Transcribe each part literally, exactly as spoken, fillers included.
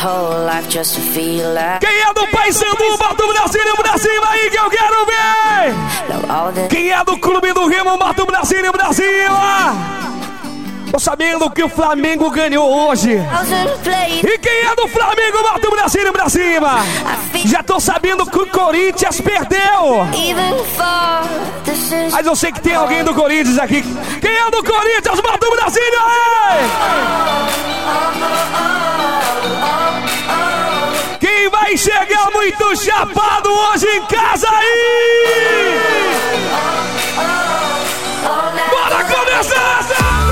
whole life just to feel like. Quem é do Paysandu, bota o Brasil pra cima aí que eu quero ver. Quem é do Clube do Remo, bota o Brasil pra cima. Tô sabendo que o Flamengo ganhou hoje. E quem é do Flamengo, bota o Brasil pra cima. Já tô sabendo que o Corinthians perdeu. Mas eu sei que tem alguém do Corinthians aqui. Quem é do Corinthians, bota o Brasil aí. Quem vai chegar muito chapado hoje em casa aí? Bora começar!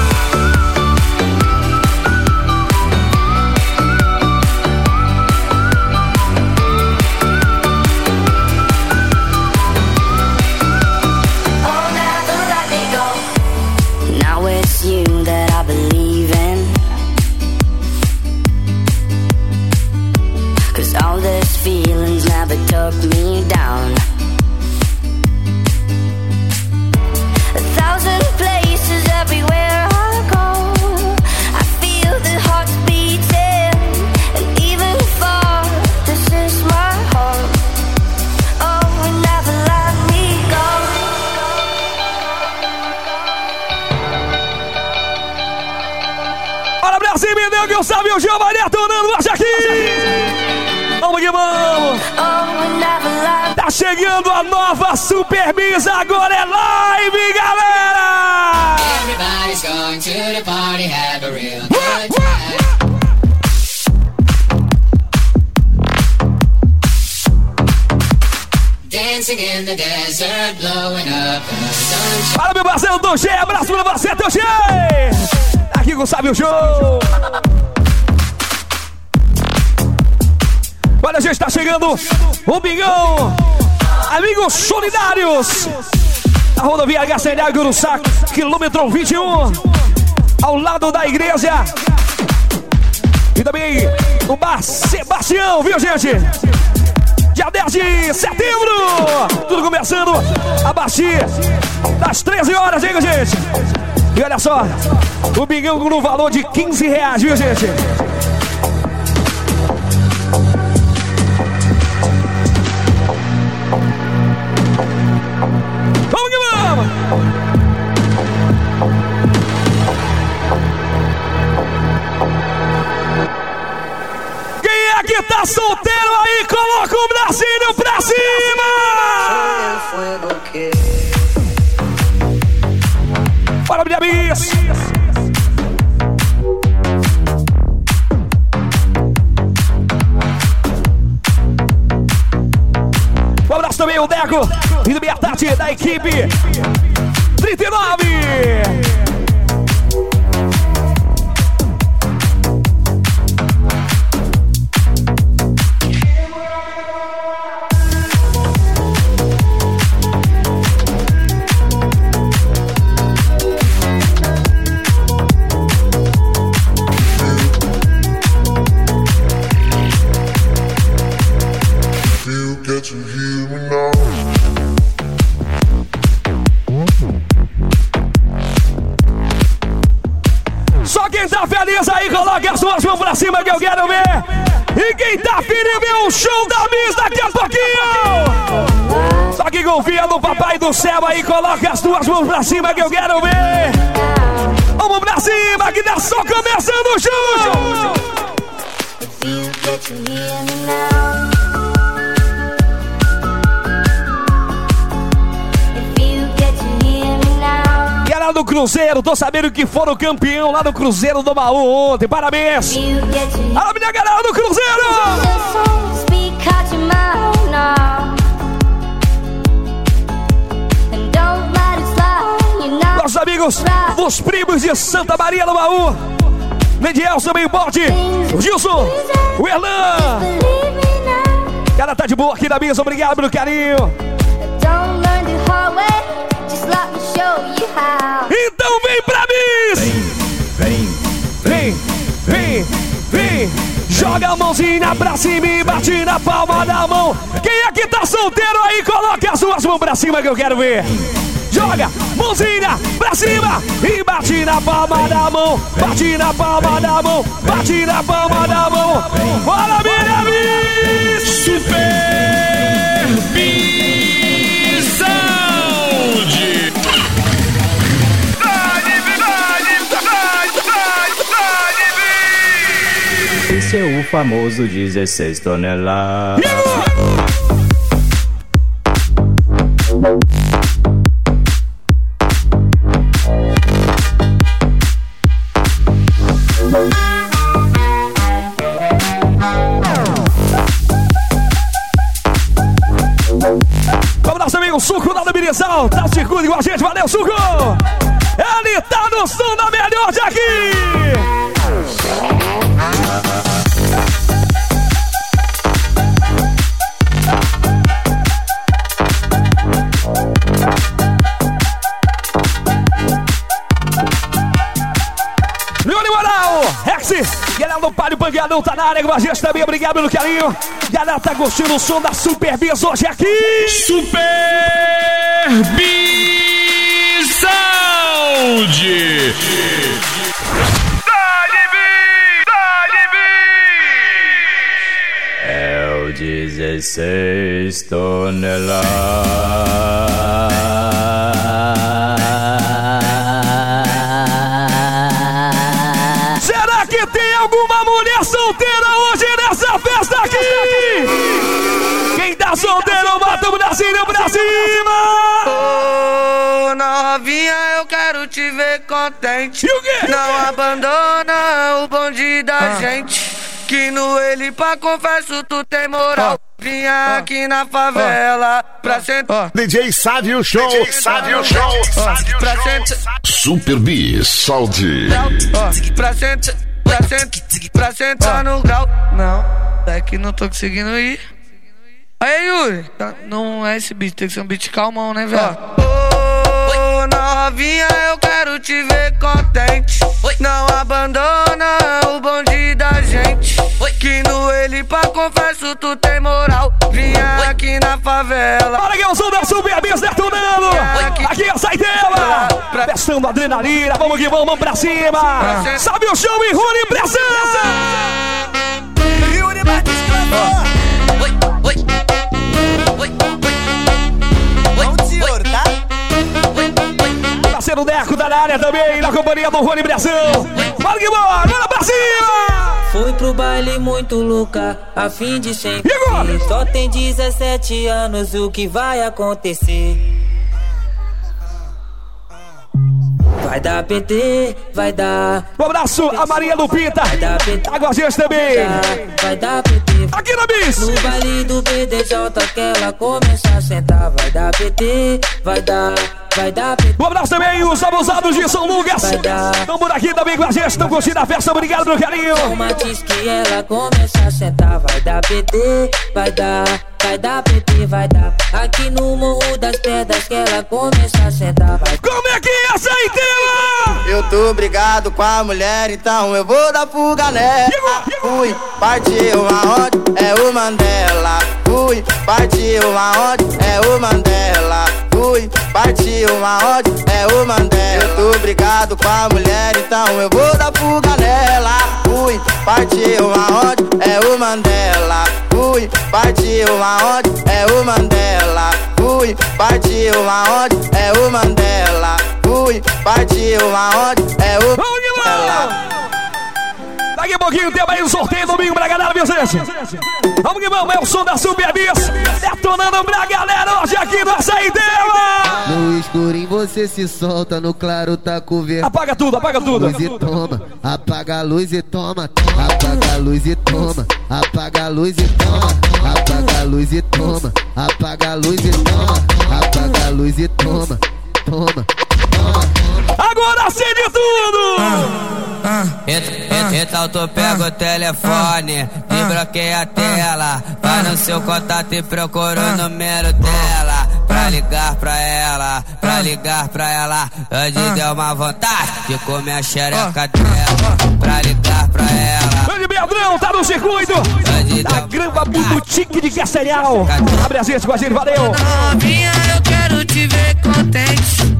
Feelings never took me down. A thousand places everywhere I go. I feel the hearts beating, and even far, this is my home. Oh, and never let me go. Olha, Brasil, me deu que eu sabia o Giovanni atorando hoje aqui. Vamos que vamos! Tá chegando a nova Super Bis, agora é live, galera! Everybody's going to the party, have a real good time. Dancing in the desert, blowing up in the sunshine. Fala, meu parceiro Tochê, abraço pra você, Tochê! Aqui com o Sábio Show! Olha, a gente tá chegando o Bingão, amigos solidários, a rodovia H C N Guruçá, quilômetro vinte e um, ao lado da igreja. E também o Bar Sebastião, viu, gente? Dia dez de setembro, tudo começando a partir das treze horas, hein, gente? E olha só, o Bingão no valor de quinze reais, viu, gente? Vamos que vamos! Quem é que tá solteiro aí? Coloca o bracinho pra cima! Bora, minha bis! Um abraço também o Deco e do minha Tati da equipe trinta e nove. Feliz aí, coloca as suas mãos pra cima que eu quero ver. E quem tá feliz vê o show da Miss daqui a pouquinho. Só que confia no Papai do Céu aí, coloca as duas mãos pra cima que eu quero ver. Vamos pra cima que tá só começando o show. Lá do Cruzeiro, tô sabendo que foram campeão lá no Cruzeiro do Baú ontem, parabéns! Fala, minha galera do Cruzeiro! Nossos amigos, os primos de Santa Maria do Baú, Nedielson, bem bote, o Gilson, o Erlan. Cara, tá de boa aqui na mesa, obrigado pelo carinho. Então vem pra mim! Vem, vem, vem, vem, vem! Joga a mãozinha pra cima e bate na palma da mão. Quem é que tá solteiro aí? Coloca as suas mãos pra cima que eu quero ver. Joga, mãozinha pra cima e bate na palma da mão. Bate na palma da mão, bate na palma da mão. Bora, minha amiga! Super Sound! Esse é o famoso dezesseis toneladas. Vamos nosso amigo Suco lá do Mirizal, tá no circuito com a gente, valeu Suco! Ele tá no som da melhor de aqui! Galera do Palio Pangadão tá na área com a gente também, obrigado pelo carinho. Galera tá curtindo o som da Super Bis hoje aqui. Super Bis Sound! Dale Bis! Dale Bis! É o dezesseis toneladas. Alguma mulher solteira hoje nessa festa aqui? Quem tá solteiro, bota o bracinho pra cima! Ô, novinha, eu quero te ver contente. E o quê? Não abandona o bonde da ah. gente. Que no ele pra confesso tu tem moral. Ah. Vinha ah. aqui na favela ah. pra sentar. Ah. D J Sabe o Show, D J Sabe o Show, ah. pra sentar. Super Bis Sound. Ah. Pra sentar. Pra, sent, pra sentar no grau. Não, é que não tô conseguindo ir. Aí, Yuri, tá, não é esse beat, tem que ser um beat calmão, né, velho? Ô, novinha, eu quero te ver contente. Não abandona o bonde da gente. Que no ele pra confesso tu tem moral. Vinha aqui na favela. Para que eu sou da Super Bis detonando. Aqui é a saideira. Testando adrenalina, vamos que vamos, vamos pra cima. Sabe o show e Rune pressão. Yuri Batista. Oi, oi, oi, oi. Vamos, senhor, tá? Parceiro Deco tá na área também, na companhia do Rony Bressão. Bora que bora, bora pra cima! Fui pro baile muito louca, a fim de sentir. Só tem dezessete anos, o que vai acontecer? Vai dar P T, vai dar. Um abraço a Maria Lupita. Tá com a gente também. Vai dar P T. Aqui na Bis. No baile do B D J que ela começa a sentar. Vai dar P T, vai dar. Vai dar P T. Um abraço também os abusados de São Lucas. Estão por aqui também com a gente, estão curtindo a festa. Obrigado pelo carinho. Uma diz que ela começa a sentar. Vai dar P T, vai dar. Vai dar P T, vai dar. Aqui no Morro das Pedras que ela começa a sentar. Vai. Como é que é essa inteira? Eu tô brigado com a mulher, então eu vou dar fuga nela. Fui, partiu aonde? É o Mandela. Fui, partiu aonde? É o Mandela. Fui, partiu aonde? É o Mandela. Eu tô brigado com a mulher, então eu vou dar fuga nela. Fui, partiu aonde? É o Mandela. Fui, partiu aonde? É o Mandela. Fui, partiu aonde? É o Mandela. Fui, partiu aonde? É o Mandela. Daqui a pouquinho tem aí um sorteio domingo pra galera, viu, gente? Vamos que vamos, é o som da Super Bis detonando pra galera hoje aqui no Saideira. No escurinho você se solta, no claro tá coberto. Apaga tudo, apaga tudo. Luz e toma, apaga a luz e toma. Apaga a luz e toma, apaga a luz e toma. Apaga a luz e toma, apaga a luz e toma. Apaga a luz e toma, toma. Agora sei de tudo! Ah, entra, entra, entra, tu pega o telefone e bloqueia a tela. Vai no seu contato e procura o número dela. Pra ligar pra ela, pra ligar pra ela. Hoje deu uma vontade de comer a xereca dela. Pra ligar pra ela. Grande Beltrão, tá no circuito da Gramba Boutique de Castanhal. Abre a gente com a gente, valeu! Novinha, eu quero te ver contente.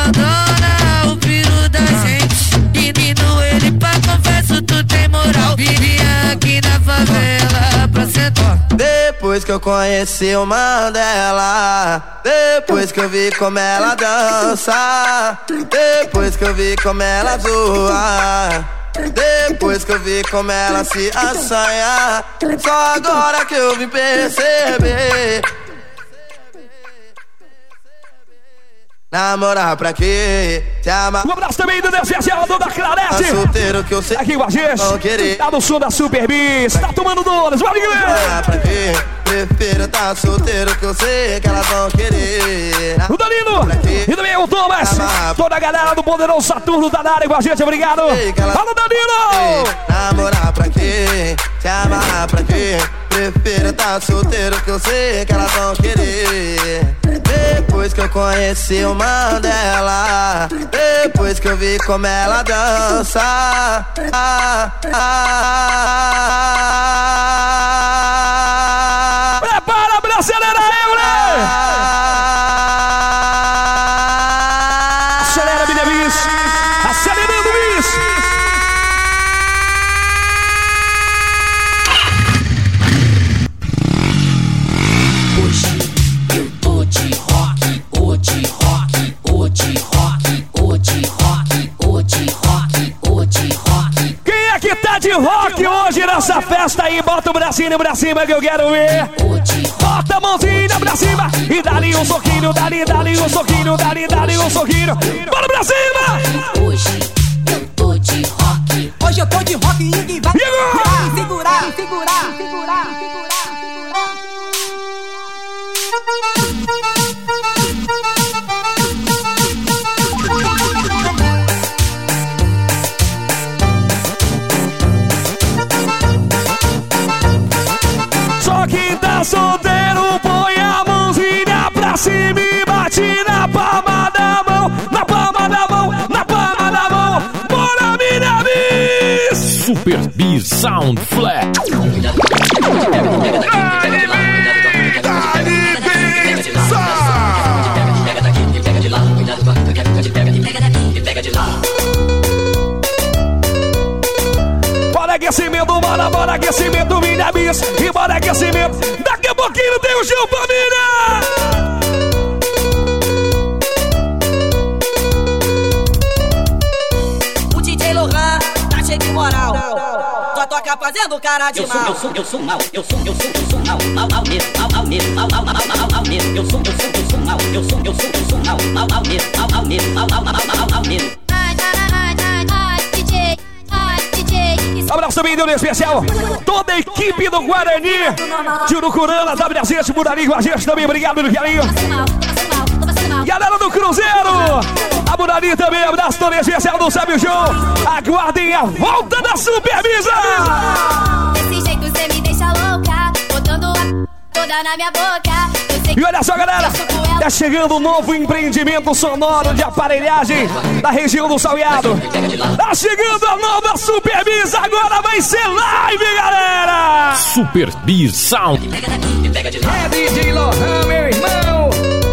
abandona o filho da gente. Menino, ele pra confesso, tu tem moral. Vivia aqui na favela pra sentar. Depois que eu conheci o Mandela, depois que eu vi como ela dança, depois que eu vi como ela zoa, depois que eu vi como ela se assanha, só agora que eu vim perceber. Namorar pra quê? Te amar. Um abraço também do especial da Clarete. Tá solteiro que eu sei. Aqui com a gente. Não querer. Tá no som da Super Bis. Tá tomando dólares. Vai, galera. Namorar pra quê? Prefiro tá solteiro que eu sei que elas vão querer. O Danilo. E também o Thomas. Toda a galera do Poderoso Saturno da área com a gente. Obrigado. Fala, Danilo. Namorar pra quê? Te amar pra quê? Prefiro tá solteiro que eu sei que elas vão querer. Depois que eu conheci o Mandela, depois que eu vi como ela dança, ah, ah, prepara pra acelerar eu, né? Acelera, minha bis. Acelerando, bis. De rock hoje nessa festa aí, bota o bracinho pra cima que eu quero ver. Bota a mãozinha pra cima e dá-lhe um soquinho, dá-lhe, dá-lhe um soquinho, dá-lhe, dá-lhe um soquinho. Bora pra cima! Hoje eu tô de rock. Hoje eu tô de rock e ninguém vai segurar, segurar, segurar, segurar, segurar. Solteiro, põe a mãozinha pra cima e bate na palma da mão, na palma da mão, na palma da mão. Bora, minha bis! Super Bis Sound Flat. Bora aquecimento, bora, bora aquecimento, minha bis. E bora aquecimento. Daqui a pouquinho tem o Gil Família. O D J Lohan tá cheio de moral. Só toca fazendo cara de mal. Eu sou, eu sou mal, eu sou, eu sou, eu sou mal, mal, mal mesmo, mal, mal mesmo, mal, mal, mal, mal, mal mesmo. Eu sou, eu sou, eu sou mal, eu sou, eu sou, eu sou mal, mal, mal mesmo, mal, mal mesmo, mal, mal, mal, mal, mal mesmo. Abraço também, deu especial toda a equipe do Guarani de Urucurana, tá presente por ali com a gente também, obrigado pelo carinho. Galera do Cruzeiro, a Burani também, abraço todo especial do Sábio Show. Aguardem a volta da Supervisa. Desse jeito cê me deixa louca, botando a toda na minha boca. E olha só, galera, tá chegando um novo empreendimento sonoro de aparelhagem da região do Salgado. Tá chegando a nova Super Bis, agora vai ser live, galera! Super Bis Sound. É D J Lohan, meu irmão!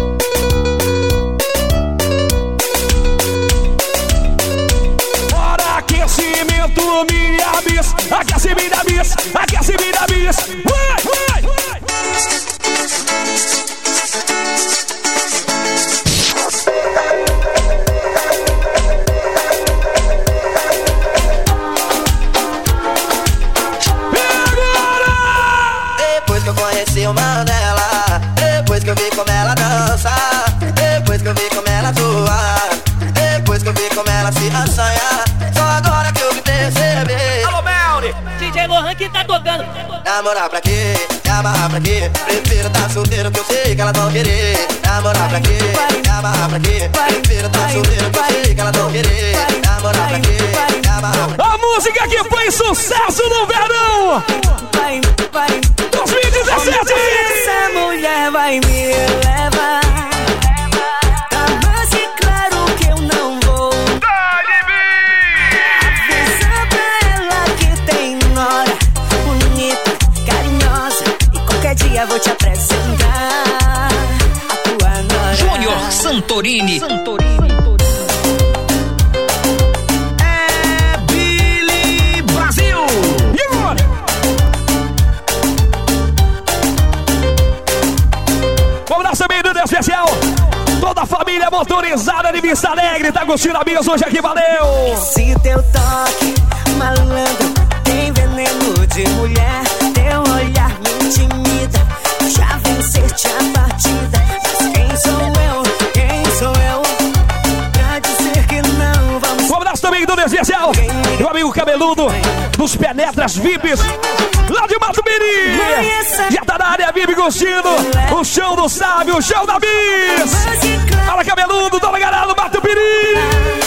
Bora, aquecimento, minha bis! Aquece, minha bis! Aquece, minha bis! Vai, vai, vai! Depois que eu conheci o Mandela, depois que eu vi como ela dança, depois que eu vi como ela zoa, depois que eu vi como ela se assanha, só agora que eu me perceber. Alô, Melly! D J Lohan que tá tocando. Namorar pra quê? Me amarrar pra quê? Prefiro tá solteiro que eu sei que elas vão querer. Namorar pra quê? Me amarrar pra quê? Prefiro tá solteiro que eu sei que elas vão querer. Namorar pra quê? Me amarrar pra quê? A música que foi sucesso no verão! Vai, vai. dois mil e dezessete! Essa mulher vai me levar. Avance, claro que eu não vou. Avisa pra ela que tem nora bonita, carinhosa, e qualquer dia vou te apresentar a tua nora. Júnior Santorini. Santorini. galera de Vista Alegre, tá curtindo a Migas hoje aqui, valeu! Esse teu toque, malandro, tem veneno de mulher. Teu olhar me intimida, já vencer-te a partida. Mas quem sou eu, quem sou eu, pra dizer que não vamos... Um abraço também do especial, meu amigo cabeludo, dos Penetras V I Ps, lá de Mato Mirim. Já tá na área V I P curtindo o show do Sábio, o show da Bis. Fala cabeludo, dona galera do Mato Mirim.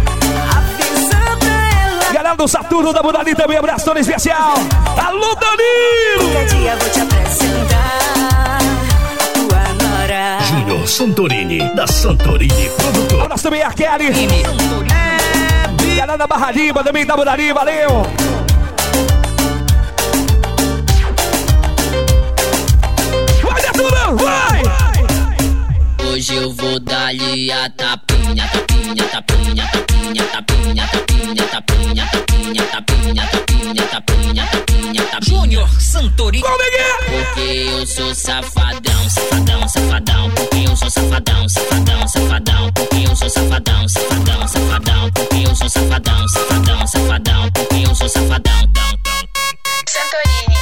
Galera do Saturno, da Budani também, abraço todo especial. Alô, Danilo! Qualquer dia vou te apresentar a tua nora. Júnior Santorini, da Santorini Produtor. Abraço também a Kelly. Galera da Barra Limpa, também da Budani, valeu! Vai, Detonando, vai! Hoje eu vou dar-lhe a tapinha, tapinha, tapinha, tapinha, tapinha, tapinha, tapinha, tapinha, tapinha, tapinha, tapinha, tapinha, tapinha. Júnior Santorini. Porque eu sou safadão, safadão, safadão. Porque eu sou safadão, safadão, safadão. Porque eu sou safadão, safadão, safadão. Porque eu sou safadão, safadão, safadão. Porque eu sou safadão, tão, tão. Santorini.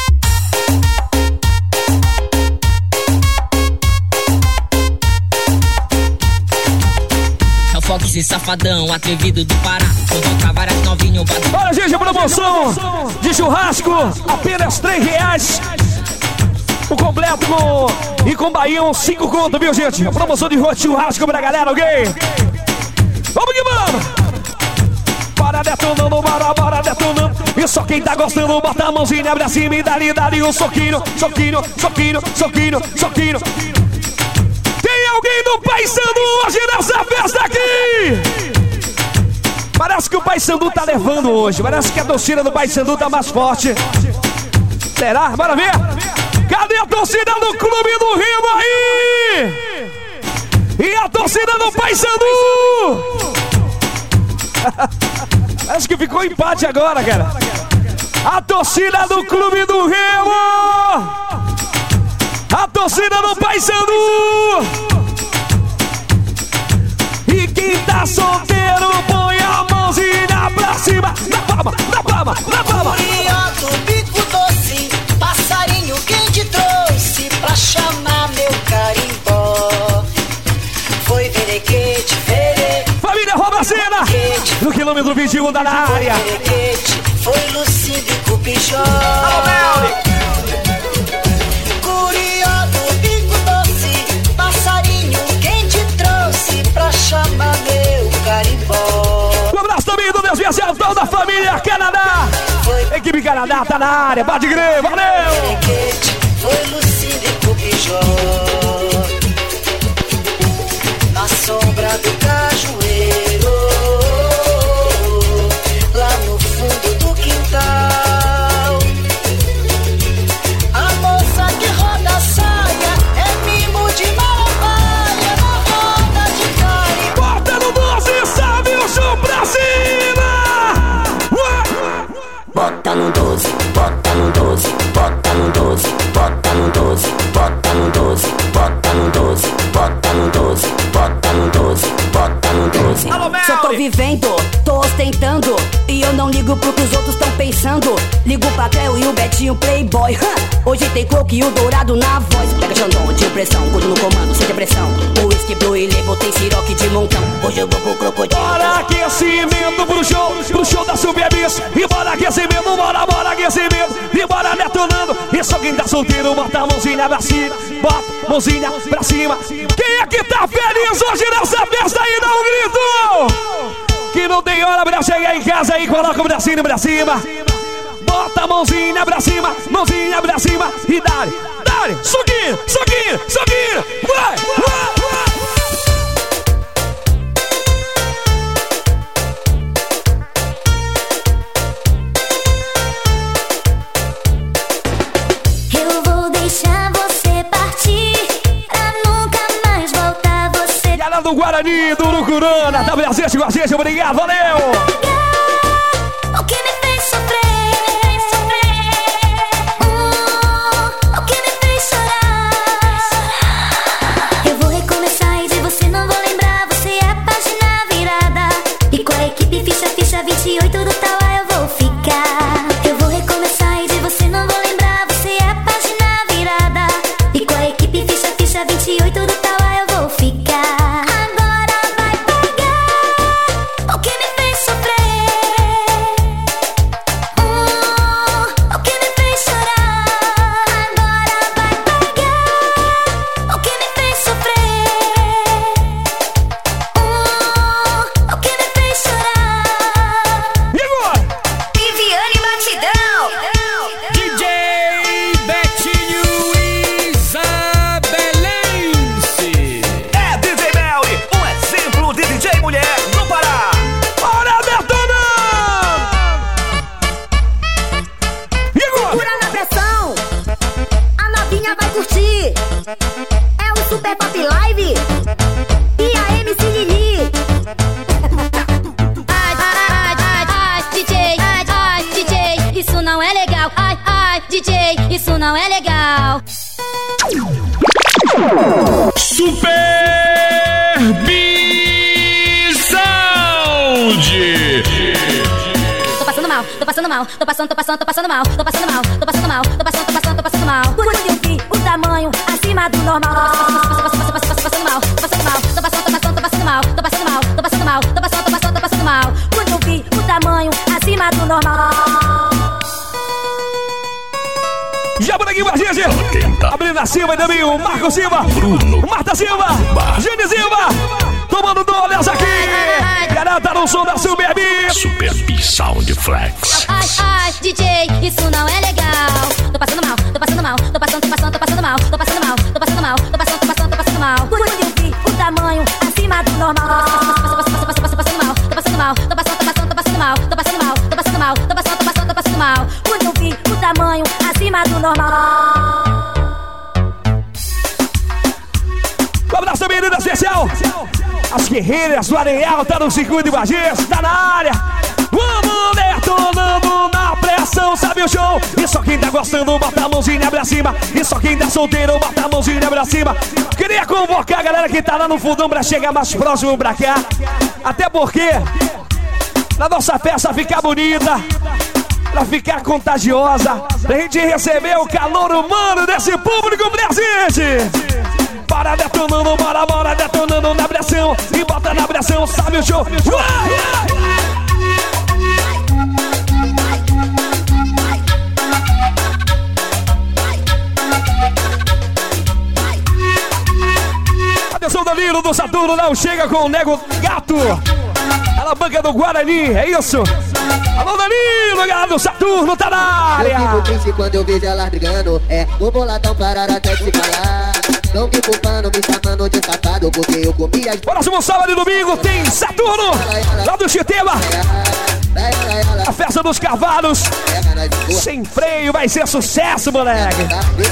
Fox e safadão, atrevido do Pará. Convoca várias novinhas. Olha, gente, promoção de churrasco, apenas três reais. O completo com, e com baião, cinco conto, viu, gente? A promoção de churrasco pra galera, ok? Vamos que vamos! Bora detonando, bora, bora detonando. E só quem tá gostando, bota a mãozinha pra cima e dali, dali um soquinho, soquinho, soquinho, soquinho, soquinho. Tem alguém do Paysandu hoje nessa festa aqui? Parece que o Paysandu tá levando hoje. Parece que a torcida do Paysandu tá mais forte. Será? Bora ver. Cadê a torcida do Clube do Rio aí? E a torcida do Paysandu? Acho que ficou empate agora, cara. A torcida do Clube do Rio. A torcida do Paysandu. E quem tá solteiro, põe a mãozinha pra cima. Na palma, na palma, na palma. Curioso, bico doce, passarinho, quem te trouxe pra chamar meu carimbó? Foi verequete, vere. Família Robacena, no quilômetro vinte e um da área. Foi verequete, foi Lucindo e Cupijó. Alô, Mel. Chama meu carimbó. Um abraço também do Deus especial, toda a família Canadá. Foi. Equipe Canadá tá na área, bate greve, valeu! Foi Lucindo e Cupijó. Na sombra do cajueiro, lá no fundo do quintal. A moça que roda a saia é mimo de Malafaia. Na roda de carinho. Bota no doze, sabe o chão pra cima! Bota no doze, bota no doze, bota no doze, bota no doze, bota no doze, bota no doze, bota no doze, bota no doze, bota no doze. Só tô vivendo, tô ostentando, e eu não ligo pro que os outros tão pensando. Ligo pra Cleo e o Betinho Playboy. Hoje tem Coke e o Dourado na voz. Pega Xandão de pressão, cuido no comando, sem depressão. O whisky blue e label tem siroque de montão. Hoje eu vou pro crocodilo. Bora aquecimento pro show, pro show da Subebis. E bora aquecimento, bora, bora aquecimento. E bora detonando. E só quem tá solteiro, bota a mãozinha pra cima. Bota a mãozinha pra cima. Quem é que tá feliz hoje nessa festa aí? Dá um grito! Que não tem hora pra chegar em casa aí, coloca o bracinho pra cima. Bota a mãozinha pra cima, mãozinha pra cima. E dá-lhe, dá-lhe, suquinho, suquinho, suquinho. Vai, vai, vai. Eu vou deixar você partir, pra nunca mais voltar você. Galera do Guarani, do Urucurana, tá presente com a gente, obrigado, valeu! O que me fez sofrer, me fez sofrer. Oh, o que me fez chorar. Eu vou recomeçar e de você não vou lembrar. Você é apaixonado. É o Super Pop Live e a M C Lili. Ai, ai, ai, ai, D J, ai, ai, D J, isso não é legal. Ai, ai, D J, isso não é legal. Super B-Sound. Tô passando mal, tô passando mal, tô passando, tô passando, tô passando mal, tô passando mal, tô passando mal, tô passando, tô passando, tô passando mal. Quando eu vi o tamanho acima do normal, tô passando mal, tô passando mal, tô passando, tô passando, tô passando mal, tô passando mal, tô passando mal, tô passando, tô passando, tô passando mal. Quando eu vi o tamanho acima do normal. Já por aqui com a gente, a Brina Silva e também o Marco Silva, Bruno, Marta Silva, Gene Silva, tomando dólares aqui. Garanta no som da Super B. Super B-Sound Flex. Ai, ai, D J, isso não é legal. Tô passando mal, tô passando mal, tô passando, tô passando, tô passando mal, tô passando mal, tô passando mal, tô passando, tô passando, tô passando mal. Quando eu vi o tamanho acima do normal, tô passando mal, tô passando mal, tô passando, tô passando, tô passando mal, tô passando mal, tô passando mal, tô passando, tô passando, tô passando mal. Quando eu vi o tamanho acima do normal. Um abraço, menina especial. As guerreiras do Areal tá no circuito de Bagés, tá na área. Vamos detonando na pressão, sabe o show? E só quem tá gostando, bota a mãozinha pra cima. E só quem tá solteiro, bota a mãozinha pra cima. Queria convocar a galera que tá lá no fundão pra chegar mais próximo pra cá. Até porque, na nossa festa ficar bonita, pra ficar contagiosa, pra gente receber o calor humano desse público presente. Bora detonando, bora, bora detonando na pressão. E bota na pressão, sabe o show? Uai, uai. Atenção, Danilo do Saturno, não chega com o Nego Gato. A banca do Guarani, é isso? Alô, Danilo, galera do Saturno, tá na área. Eu fico triste quando eu vejo elas brigando. É, o boladão parar até se falar. Não me culpando, me chamando de safado, porque eu comi as... Próximo sábado e domingo tem Saturno, lá do Chitema. A festa dos cavalos. Sem freio, vai ser sucesso, moleque.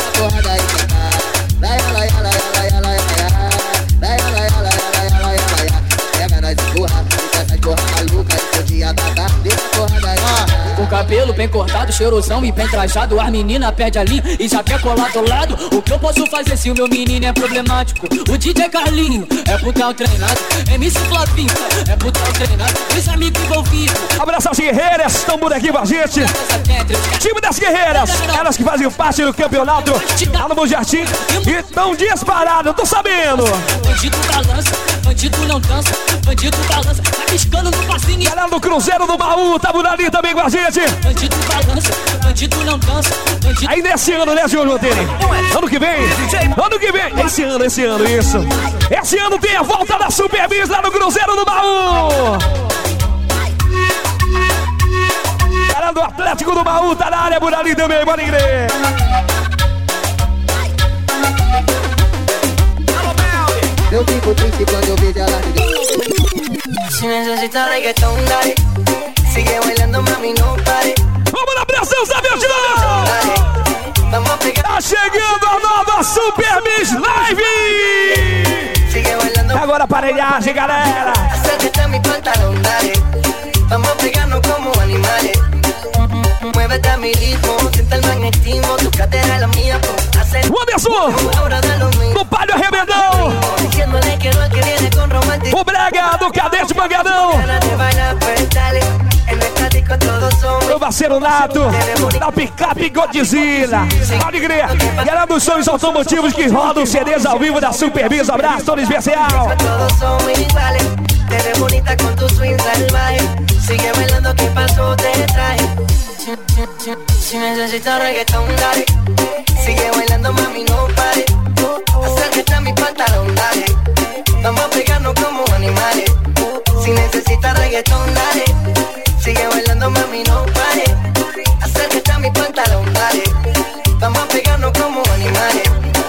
Com cabelo bem cortado, cheirosão e bem trajado, as meninas perde a linha e já quer colar do lado. O que eu posso fazer se o meu menino é problemático? O D J Carlinho é putão treinado, M C Flavinho é putão treinado, os amigos envolvidos. Abraço às guerreiras, estão por aqui com a gente. Time das guerreiras, elas que fazem parte do campeonato lá no Bom Jardim e estão disparadas, tô sabendo. Bandido balança, bandido não dança, bandido balança, tá piscando no passinho. Galera do Cruzeiro do Baú, tá por ali também com a gente. Bandido balança, bandido não dança, bandido... Aí nesse ano, né, senhor Jotinho? Ano que vem, ano que vem, esse ano, esse ano, isso. Esse ano tem a volta da Super Bis lá no Cruzeiro do Baú. Galera do Atlético do Baú, tá na área por ali também, pode crer. Eu fico triste quando eu vejo ela brigando. Si necesitas reggaetón, dale. Sigue bailando, mami, no pare. Vamos na pressão, sabe o show? Tá chegando a nova Super Bis Live. Agora aparelhagem, galera. Acércate a mi pantalón, dale. Vamos a pegarnos como animales. Muévete a mi ritmo, siente el magnetismo. Tu cadera es la mía, hacer. O Anderson, do Palio Arrebentão. O Brega do Cadete Mangadão. Meu parceiro Nato, da Picape Godzilla. Pode crer. Galera dos sonhos automotivos que rodam C Ds ao vivo da Super Bis. Abraço, todo especial. Te ves bonita con tu swing salvaje. Sigue bailando, que paso te traje. Si necesitas reggaetón, dale. Sigue bailando, mami, no pare. Acércate a mi pantalón, dale. Vamos a pegarnos como animales. Si necesitas reggaetón, dale. Sigue bailando, mami, no pare. Acércate a mi pantalón, dale. Vamos a pegarnos como animales.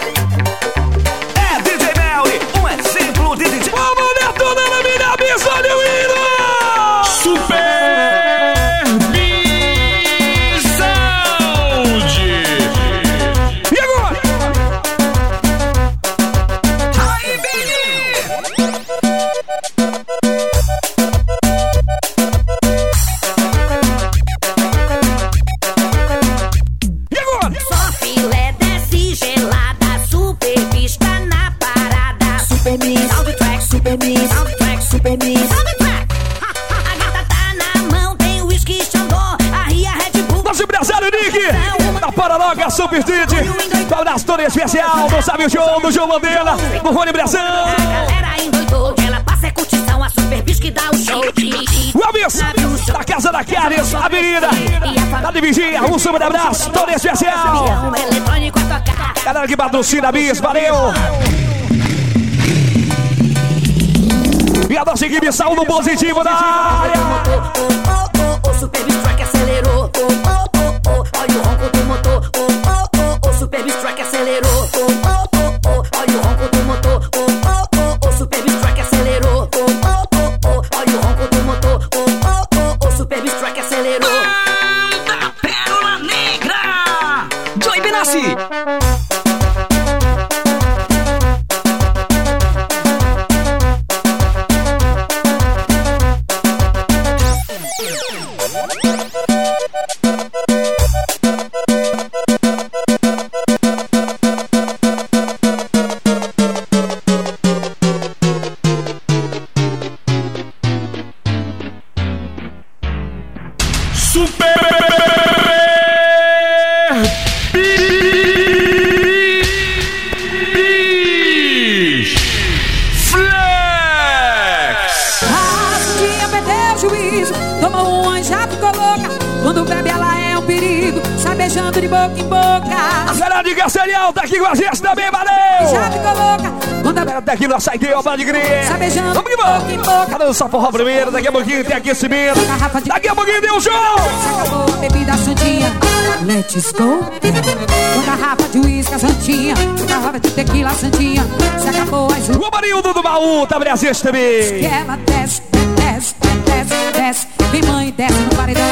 É D J Melly, um exemplo de D J. Vamos detonando a minha bis, olha o hino! Super B-Sound. E agora? Henrique, da Paraloga Super Street. Um abraço todo especial, não sabe o show do João Mandela, do Rony Bressão. A galera endoidou, ela passa é curtição, a Super Bis que dá o show. O Elvis, da Casa da Cares, Avenida, da Divigia, um super abraço, todo especial. Galera que patrocina a Bis, valeu. E a nossa equipe saúde positivo na área. O Super Bis Track acelerou. Olha o ronco do motor. O Super Bis Track acelerou. Olha o ronco do motor. O Super Bis Track acelerou. Olha o ronco do motor. O Super Bis Track acelerou. Da Pérola Negra, Joey Benassi. Beijando de boca em boca. A galera de Garcerial tá aqui com a gente também, valeu! Já ficou louca. Quando a galera tá aqui no Açaiteio, a Bande Gris. Tá beijando vamos que vamos! de boca em boca. Cadê o forró primeiro? Daqui a pouquinho tem aquecimento. De... Daqui a pouquinho tem o show! Se acabou a bebida santinha, let's go. Uma garrafa de uísque santinha, uma garrafa de tequila santinha. Se acabou as... O Marildo do Baú tá presente também. Que ela desce, desce, desce, desce. Vem mãe, desce no paredão.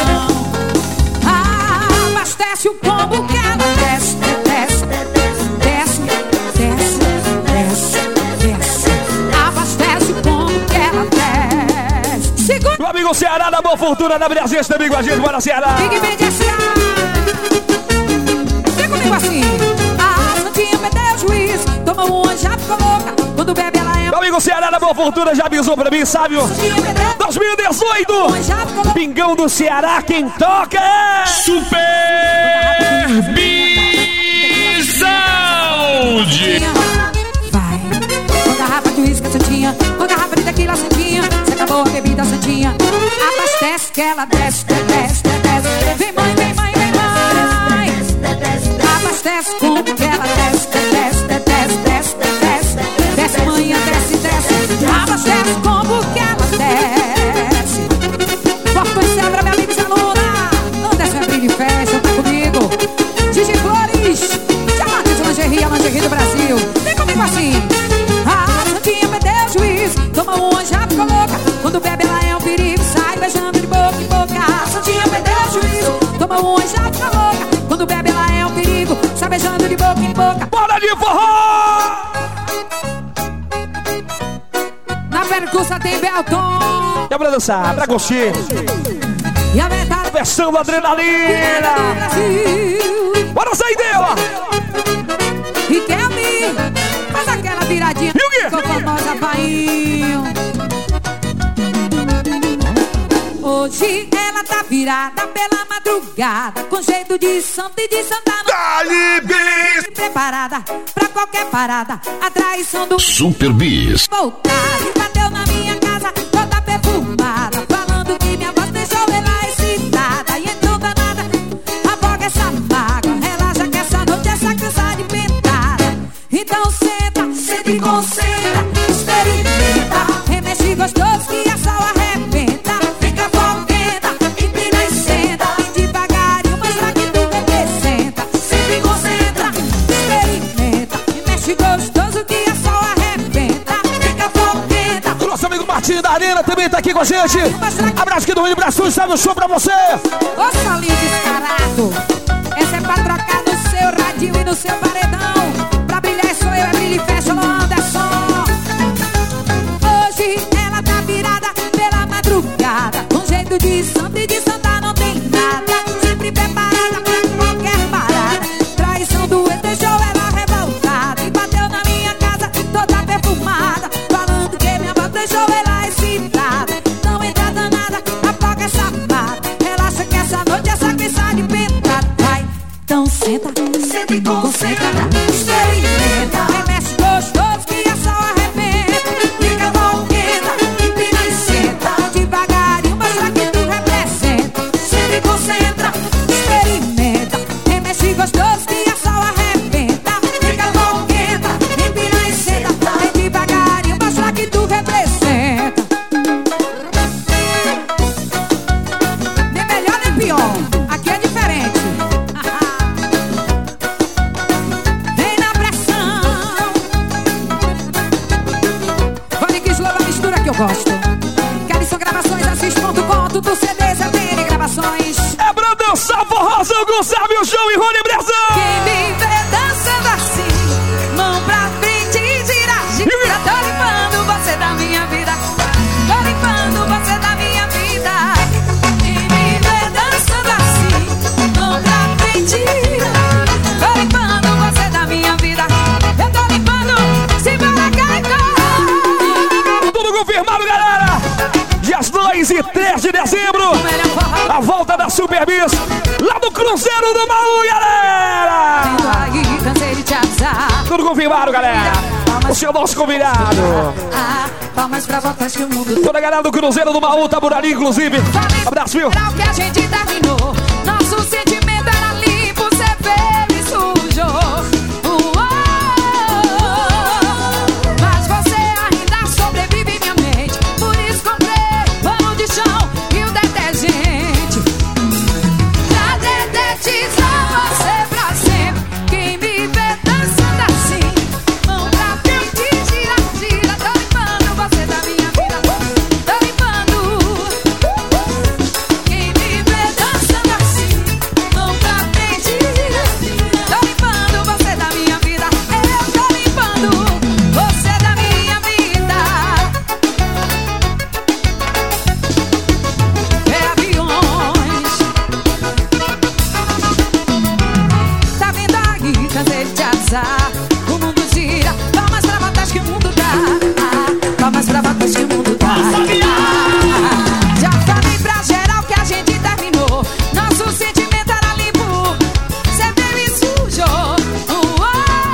Abastece o combo que ela desce, desce, desce, desce, desce, desce. Abastece o combo que ela desce. Segura. O amigo Ceará da Boa Fortuna da Brasil também com a gente, bora Ceará. Big Band S A. Vem comigo assim. A santinha perdeu o juiz, toma uma, já ficou louca. Quando bebe ela é... Meu amigo Ceará da Boa Fortuna já avisou pra mim, sabe? dois mil e dezoito, Pingão do Ceará, quem toca é... Super Bisound! Vai, com garrafa de uísque santinha, com garrafa de tequila santinha. Se acabou a bebida santinha, abastece que ela desce, desce, desce. Vem mãe, vem mãe, vem mãe. Abastece como que ela desce, desce, desce, desce, desce. Desce manhã, desce, desce. Abastece como que ela desce. Corta e sebra, minha amiga Zeluna. Não desce a brilho e fecha, tá comigo. Gigi Flores, diamante de lingerie, a lingerie do Brasil. Vem comigo assim. A santinha perdeu o juiz, toma uma, já ficou louca. Quando bebe ela é um perigo, sai beijando de boca em boca. A santinha perdeu o juiz, toma uma, já fica louca. Quando bebe ela é um perigo, sai beijando de boca em boca. Bora de forró! Na percussa tem Belton. É pra dançar, pra curtir. E a metade versão da adrenalina. Bora sair dela. E Kelly faz aquela viradinha. E o quê? Com famosa painho. Hoje ela tá virada pela madrugada, com jeito de santo e de santa. Talibis! Preparada pra qualquer parada, a traição do Super Bis. voltar e bateu na minha casa toda perfumada, falando que minha voz deixou ela excitada. E então danada, afoga essa mágoa, relaxa que essa noite é sacrifício de pintada. Então senta, senta e concentra, experimenta, remexe gostoso que a sal arrebenta. Fica foguenta, empina e senta, e devagarinho mostra que tu representa. Senta e concentra, experimenta, remexe gostoso que a sal arrebenta. Fica foguenta. Nosso amigo Martinho da Arena também tá aqui com a gente. Abraço aqui do Rio Brasil, está no show pra você. Ô solinho descarado, essa é pra trocar no seu radinho e no seu paredão. Pra brilhar sou eu, é brilho e fecha, Anderson. Hoje ela tá virada pela madrugada, com jeito de santo e de santa não tem nada. Sempre preparada pra qualquer parada, traição do ex deixou ela revoltada. E bateu na minha casa toda perfumada, falando que minha voz deixou ela excitada. Não entra danada, apaga essa mata, relaxa que essa noite é sacrifício de pintada. Vai, Abração com o Sábio Show e Rony Bressão. Quem me vê dançando assim, mão pra frente e gira, gira. Tô limpando você da minha vida. Tô limpando você da minha vida. Quem me vê dançando assim, mão pra frente e gira. Tô limpando você da minha vida. Eu tô limpando, se para cá e corre. Tudo confirmado, galera. Dias dois e três de dezembro, a volta da Super Bis, lá do Cruzeiro do Baú, galera! Tudo confirmado, galera! Você é o nosso convidado. Palmas pra voltas que o mundo. Toda a galera do Cruzeiro do Baú tá por ali, inclusive. Abraço, viu? Que a gente terminou. Nosso sentimento era limpo, cê veio e sujou. Mas você ainda sobrevive em minha mente. Por isso comprei pano de chão e o detergente. Pra dedetizar você pra sempre. Quem me vê dançando assim, mão pra frente, gira, gira. Tô limpando você da minha vida. Tô limpando. Quem me vê dançando assim, mão pra frente, gira, gira. Tô limpando você da minha vida. Eu tô limpando você da minha vida. É aviões. Tá vendo aí, cansei de te avisar. O mundo gira, palmas pra voltas que o mundo dá. Ah, palmas pra voltas que o mundo dá. Ah, já falei pra geral que a gente terminou. Nosso sentimento era limpo, cê veio e sujou. Uh,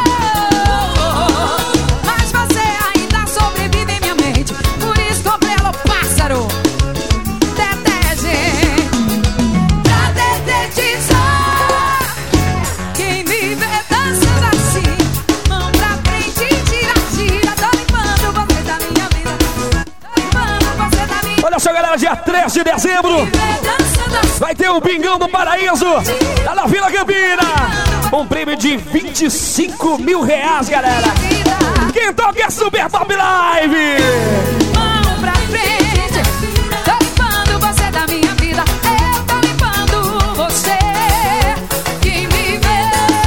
oh. Mas você ainda sobrevive em minha mente. Por isso comprei ela, pássaro. Detergente pra dedetizar. Quem me vê dançando assim, mão pra frente, gira, gira. Tô limpando você da minha vida. Tô limpando você da minha. Olha só, galera, dia três de dezembro vai ter o Bingão do Paraíso, lá na Vila Campina. Um prêmio de vinte e cinco mil reais, galera. Quem toca é Super Pop Live. Mão pra frente, tô limpando você da minha vida. Eu tô limpando você. Quem me vê,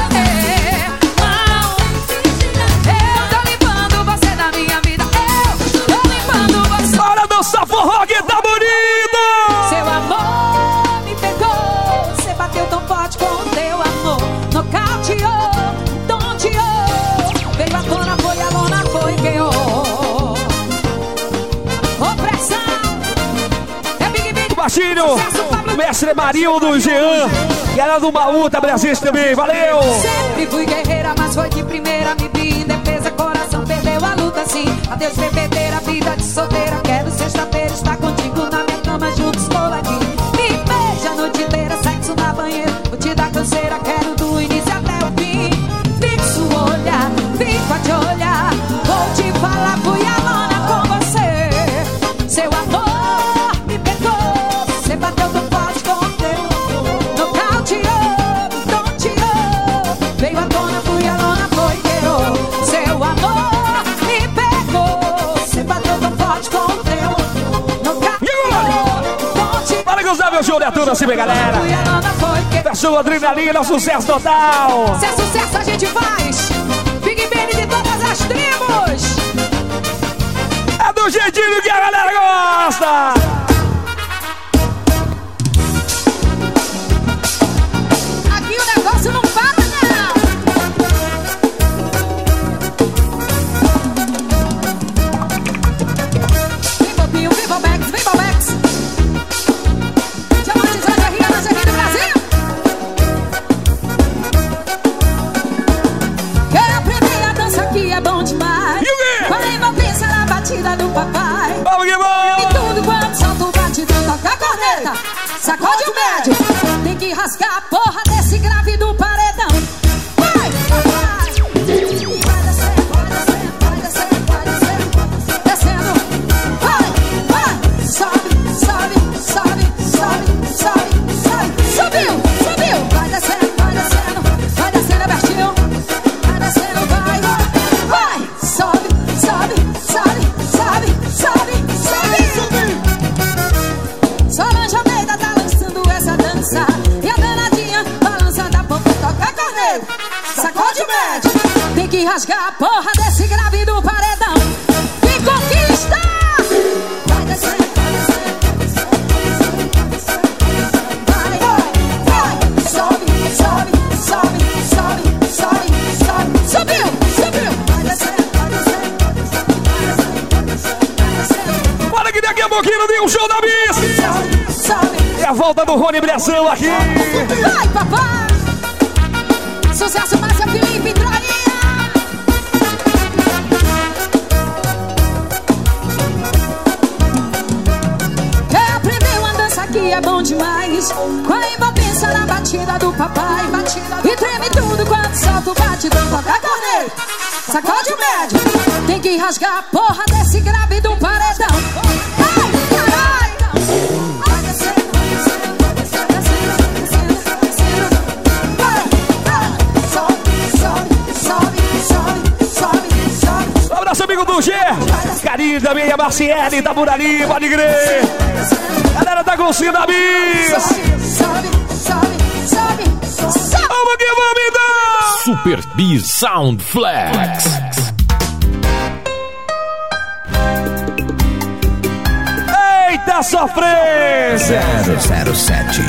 mão. Eu tô limpando você da minha vida. Eu tô limpando você. Bora dançar forró que tá bonito. Seu amor me pegou, você bateu tão forte com o teu amor. Nocauteou, tonteou. Veio à tona, foi a lona, foi que oh. Opressão. É Big Big. Baixinho, mestre Marildo, Jean, galera do Baú tá presente também, valeu! Sempre fui guerreira, mas foi de primeira. Me vi em defesa, coração perdeu a luta sim. Adeus bebedeira, vida de solteira. Quero sexta-feira estar contigo na minha cama, juntos coladinho. Me beija a noite inteira, sexo na banheira. Vou te dar canseira, quero do início até o fim. Fixo o olhar, fico a te olhar. Vou te falar, fui a lona com você. Seu amor me pegou, você bateu tão forte com o teu amor. Nocauteou, tonteou. Veio à tona, fui a lona, foi que oh. Seu amor me pegou, você bateu tão forte com o teu amor. Nocauteou, tonteou. Para gozar meu show de tudo assim, galera. Fui a lona, foi que Fechou a adrenalina, sucesso total. se é sucesso a gente faz. Big Bang de todas as tribos. É do jeitinho que a galera gosta. Aqui o negócio não para, não. Vem Bobinho, vem Bobex, vem Bobex. Diamantes, lingerie, lingerie do Brasil. Quero aprender a dança que é bom demais. Para envolver na batida do papai. Vamos que vamos! E tudo quanto solta o batidão, toca a corneta. Sacode o médio. Tem que rasgar a porra desse grave do paredão. Vai, vai. Vai descendo, vai descendo, vai descendo, vai descendo. Descendo. Vai, vai. Sobe, sobe, sobe, sobe, sobe, sobe. Subiu, subiu. Vai descendo, vai descendo. Vai descendo, Bertinho. Vai descendo, vai. Vai. Sobe, sobe, sobe, sobe, sobe, sobe. Solange Almeida tá lançando essa dança. E a danadinha que rasgar a porra desse grave do paredão. Que conquista! Vai descer, vai descer, vai, vai, vai. Sobe, sobe, sobe, sobe, sobe, sobe. Subiu, subiu. Vai descer, vai descer, vai descer, vai descer, vai descer. Bora que daqui a pouquinho tem um show da Bis. É a volta do Rony Bressão aqui. Vai, papai. Sucesso, Márcia Felipe, traia. Quer aprender uma dança que é bom demais? Com a envolvência na batida do papai. Batida e treme tudo quando solta o batidão. Toca a corneta, sacode o médio. Tem que rasgar a porra desse grave do paredão. Ai, caralho. Vai descer, vai descer, vai descer, descendo, descendo, descendo. Vai, vai. Sobe, sobe, sobe, sobe, sobe, sobe. Um abraço, amigo do G. Carinho também, a Marciele tá por ali, pode crer. Galera tá curtindo a Bis. Sobe, sobe, sobe, sobe. Vamos que vamos então. Super Bis Sound Flex. Eita sofrência! zero zero sete.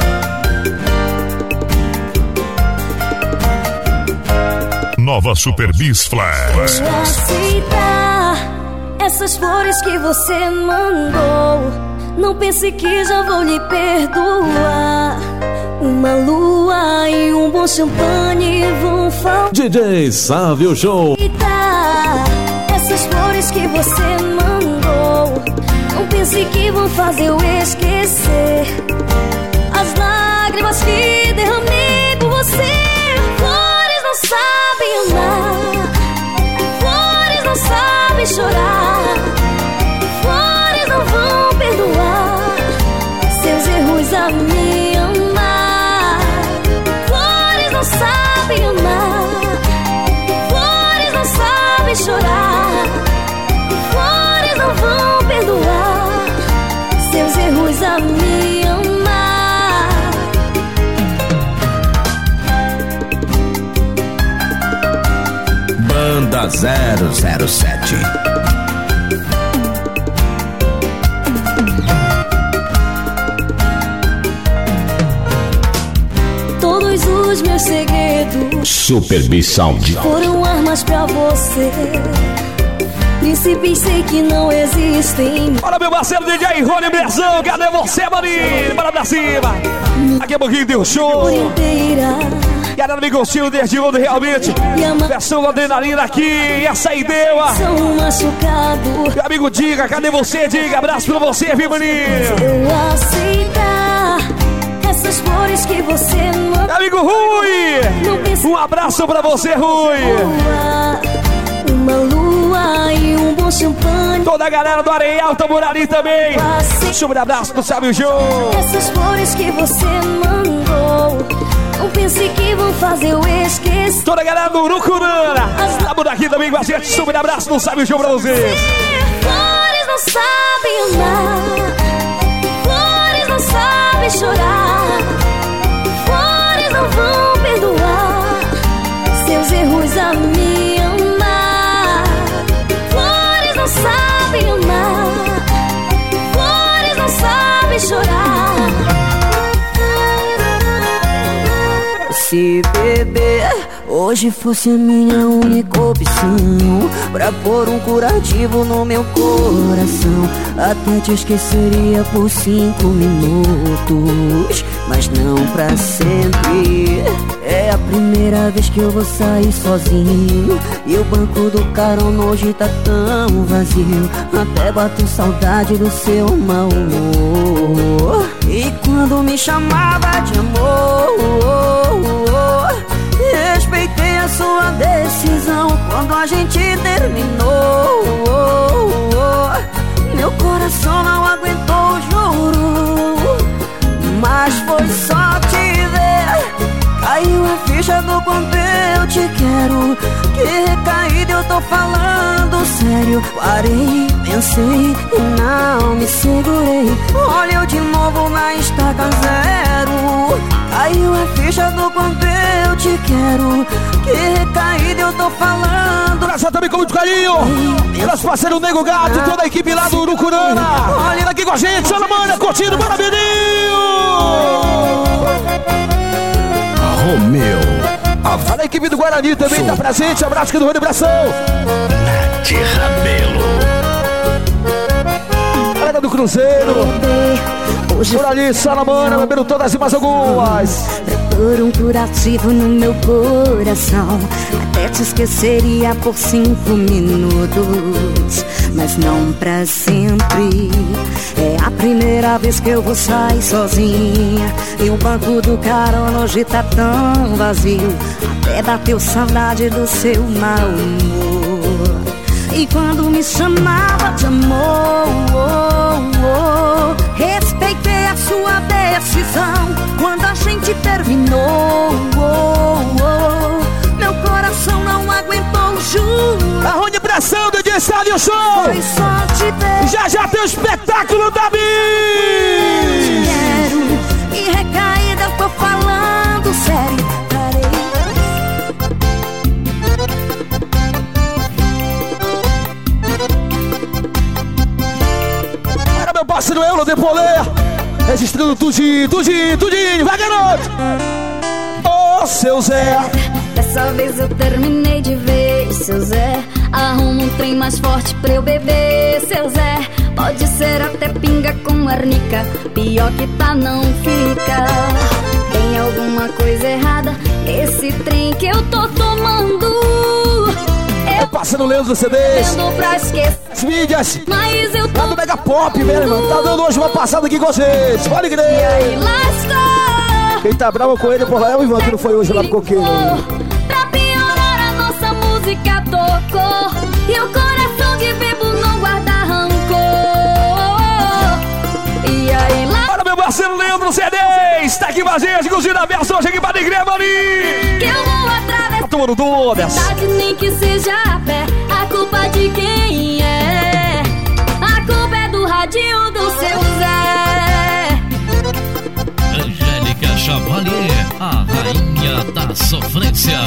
Nova Super Bis Flex. Vou aceitar essas flores que você mandou. Não pense que já vou lhe perdoar. Uma lua e um bom champanhe vão faltar. D J Sávio Show. Essas flores que você mandou. Não pense que vão fazer eu esquecer as lágrimas que derramei por você. Flores não sabem amar, flores não sabem chorar, flores não vão perdoar seus erros a me amar. Flores não sabem amar, flores não sabem chorar, flores não vão perdoar seus erros a me amar. Banda zero zero sete. Todos os meus segredos Super Bis Sound. foram armas pra você. Príncipes sei que não existem. Bora, meu parceiro D J Rony Bressão, cadê você, maninho? Bora pra cima. Aqui a pouquinho deu show. Por inteira. Galera, me gostinho desde ontem, realmente. Versão adrenalina aqui, e essa aí deu. São machucado. Meu amigo Diga, cadê você? Diga, abraço pra você, viu, maninho? Eu aceitar essas flores que você mandou. Meu amigo Rui, um abraço pra você, Rui. Uma lua e um bom champanhe. Toda a galera do Areal tá por ali também. Sobre abraço do Sábio João. Essas flores que você mandou. Não pense que vão fazer eu esquecer. Toda a galera do Urucurana tá por aqui também com a gente. Sobre abraço do Sábio João pra vocês. Flores não sabem amar, flores não sabem chorar, flores não vão perdoar seus erros a me amar. Flores não sabem amar, flores não sabem chorar. Se beber hoje fosse a minha única opção, pra pôr um curativo no meu coração, até te esqueceria por cinco minutos, mas não pra sempre. É a primeira vez que eu vou sair sozinho, e o banco do carona hoje tá tão vazio. Até bato saudade do seu mau humor. E quando me chamava de amor, respeitei a sua decisão. Quando a gente terminou, meu coração não aguentou, juro. Mas foi só te ver, caiu a ficha do quanto eu te quero. Que recaída, eu tô falando sério. Parei, pensei e não me segurei. Olha eu de novo na estaca zero. Caiu a ficha do quanto eu te quero. Que recaída eu tô falando. Abraçar também com muito carinho. Nosso parceiro Nego Gato e toda a equipe lá do Urucurana. Olha aqui com a gente, Salamana, curtindo, bora, menino! Romeu. A... a equipe do Guarani também tá presente. Abraço aqui do Rony Bração. Nath Rabelo. Galera do Cruzeiro. Por ali, Salamana, bebendo todas e mais algumas. Por um curativo no meu coração. Até te esqueceria por cinco minutos, mas não pra sempre. É a primeira vez que eu vou sair sozinha e o banco do carona hoje tá tão vazio. Até bateu saudade do seu mau humor. E quando me chamava de amor, oh, oh, respeitei a sua decisão. Quando a gente terminou, oh, oh, meu coração não aguentou, juro. A Rony Pressão do D J Sábio Show. Foi só te ver. Já já tem o espetáculo da Bis. Quero. E recaída eu tô falando sério. Parei. Para meu parceiro Eulo de Polé. Registrando tudinho, tudinho, tudinho. Vai, garoto. Ô, oh, seu Zé. Dessa vez eu terminei de vez, seu Zé. Arruma um trem mais forte pra eu beber, seu Zé. Pode ser até pinga com arnica, pior que tá não fica. Tem alguma coisa errada nesse trem que eu tô tomando. É passando o Leandro C Ds. Pra esquecer. As mídias. Mas eu tô lá do Mega Pop, meu irmão. Tá dando hoje uma passada aqui com vocês. Pode crer. E aí, lascou. Quem tá bravo com ele por lá é o Ivan, que não foi hoje lá no Coqueiro. Pra piorar, a nossa música tocou. E o coração de bebo não guarda rancor. E aí, lá. Bora, meu parceiro Leandro C Ds. Tá aqui com a gente, curtindo a versa hoje aqui pra Negreba ali. Que eu vou atravessar. Tá tomando todas. Nem que seja a pé, a culpa de quem é? A culpa é do radinho do seu Zé. Angélica Chavalier, a rainha da sofrência.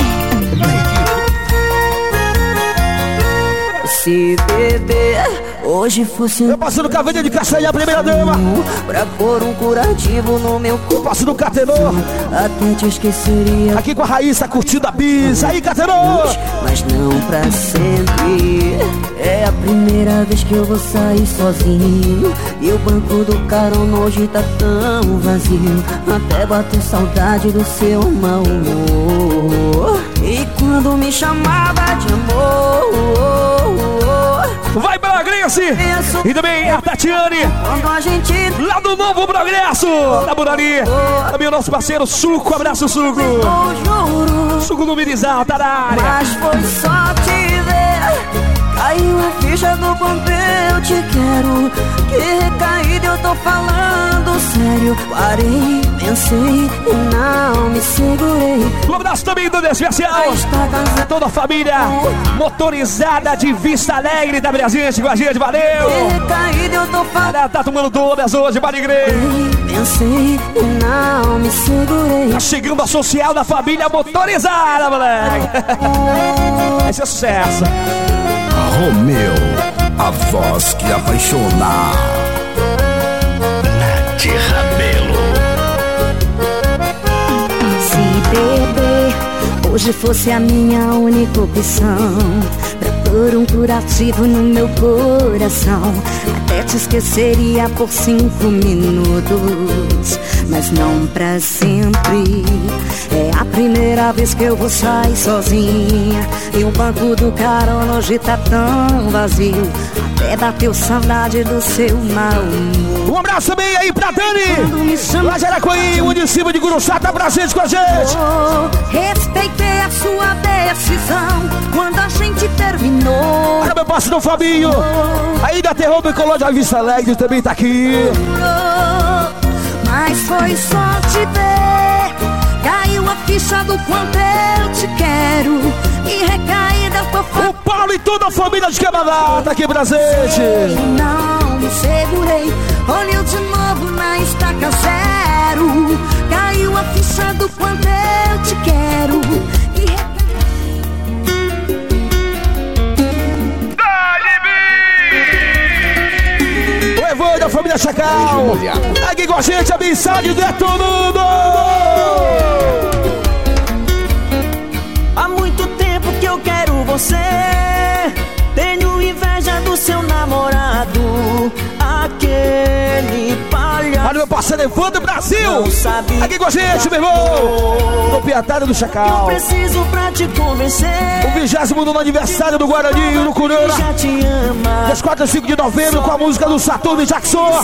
Se beber hoje fosse eu passo no Caveira de Castanha, a primeira dama. Pra pôr um curativo no meu corpo. Eu passo no Catenor. Até te esqueceria. Aqui com a Raíssa curtindo a Bis. Aí, Catenor. Mas não pra sempre. É a primeira vez que eu vou sair sozinho e o banco do carona hoje tá tão vazio. Até bateu saudade do seu mau humor. E quando me chamava de amor, vai pela Grace e também a Tatiane a gente... lá do Novo Progresso da Burani. Também o nosso parceiro Suco, abraço Suco. Suco do Mirizal, tá na área. Mas foi só te ver. Caiu a ficha do quanto eu te quero. Que recaída eu tô falando sério. Parei, pensei e não me segurei. Um abraço também do especial toda a família motorizada de Vista Alegre tá presente com a gente, valeu. Que recaída eu tô falando. Tá tomando todas hoje, pode crer. Pensei e não me segurei. Tá chegando a social da família motorizada, moleque. Esse é sucesso. Romeu, a voz que apaixona. Nath Rabelo. Se beber hoje fosse a minha única opção, pra pôr um curativo no meu coração, até te esqueceria por cinco minutos, mas não pra sempre. É a primeira vez que eu vou sair sozinha e o banco do carona hoje tá tão vazio. Até bateu saudade do seu mau humor. Um abraço também aí pra Dani lá Jaracoí, município de Guruçá, tá presente com a gente. Oh, respeitei a sua decisão quando a gente terminou. Olha meu parceiro Fabinho, aí da Terror do Colônia da Vista Alegre também tá aqui. Oh, mas foi só te ver. Caiu a ficha do quanto eu te quero. E recaída tô falando. O Paulo e toda a família de Quebrada tá aqui presente. Não me segurei. Olhei de novo na estaca zero. Caiu a ficha do quanto eu te quero. Chacal. Aqui com a gente, a mensagem detonando. Há muito tempo que eu quero você. Tenho inveja do seu namorado, aquele palhaço. Olha meu parceiro Evandro Brasil. Aqui com a gente, meu irmão. Proprietário do Chacal. Eu preciso pra te convencer. O vigésimo nono aniversário do Guarani no Curana. Já te ama. Dias quatro e cinco de novembro com a música do Saturno e Jackson.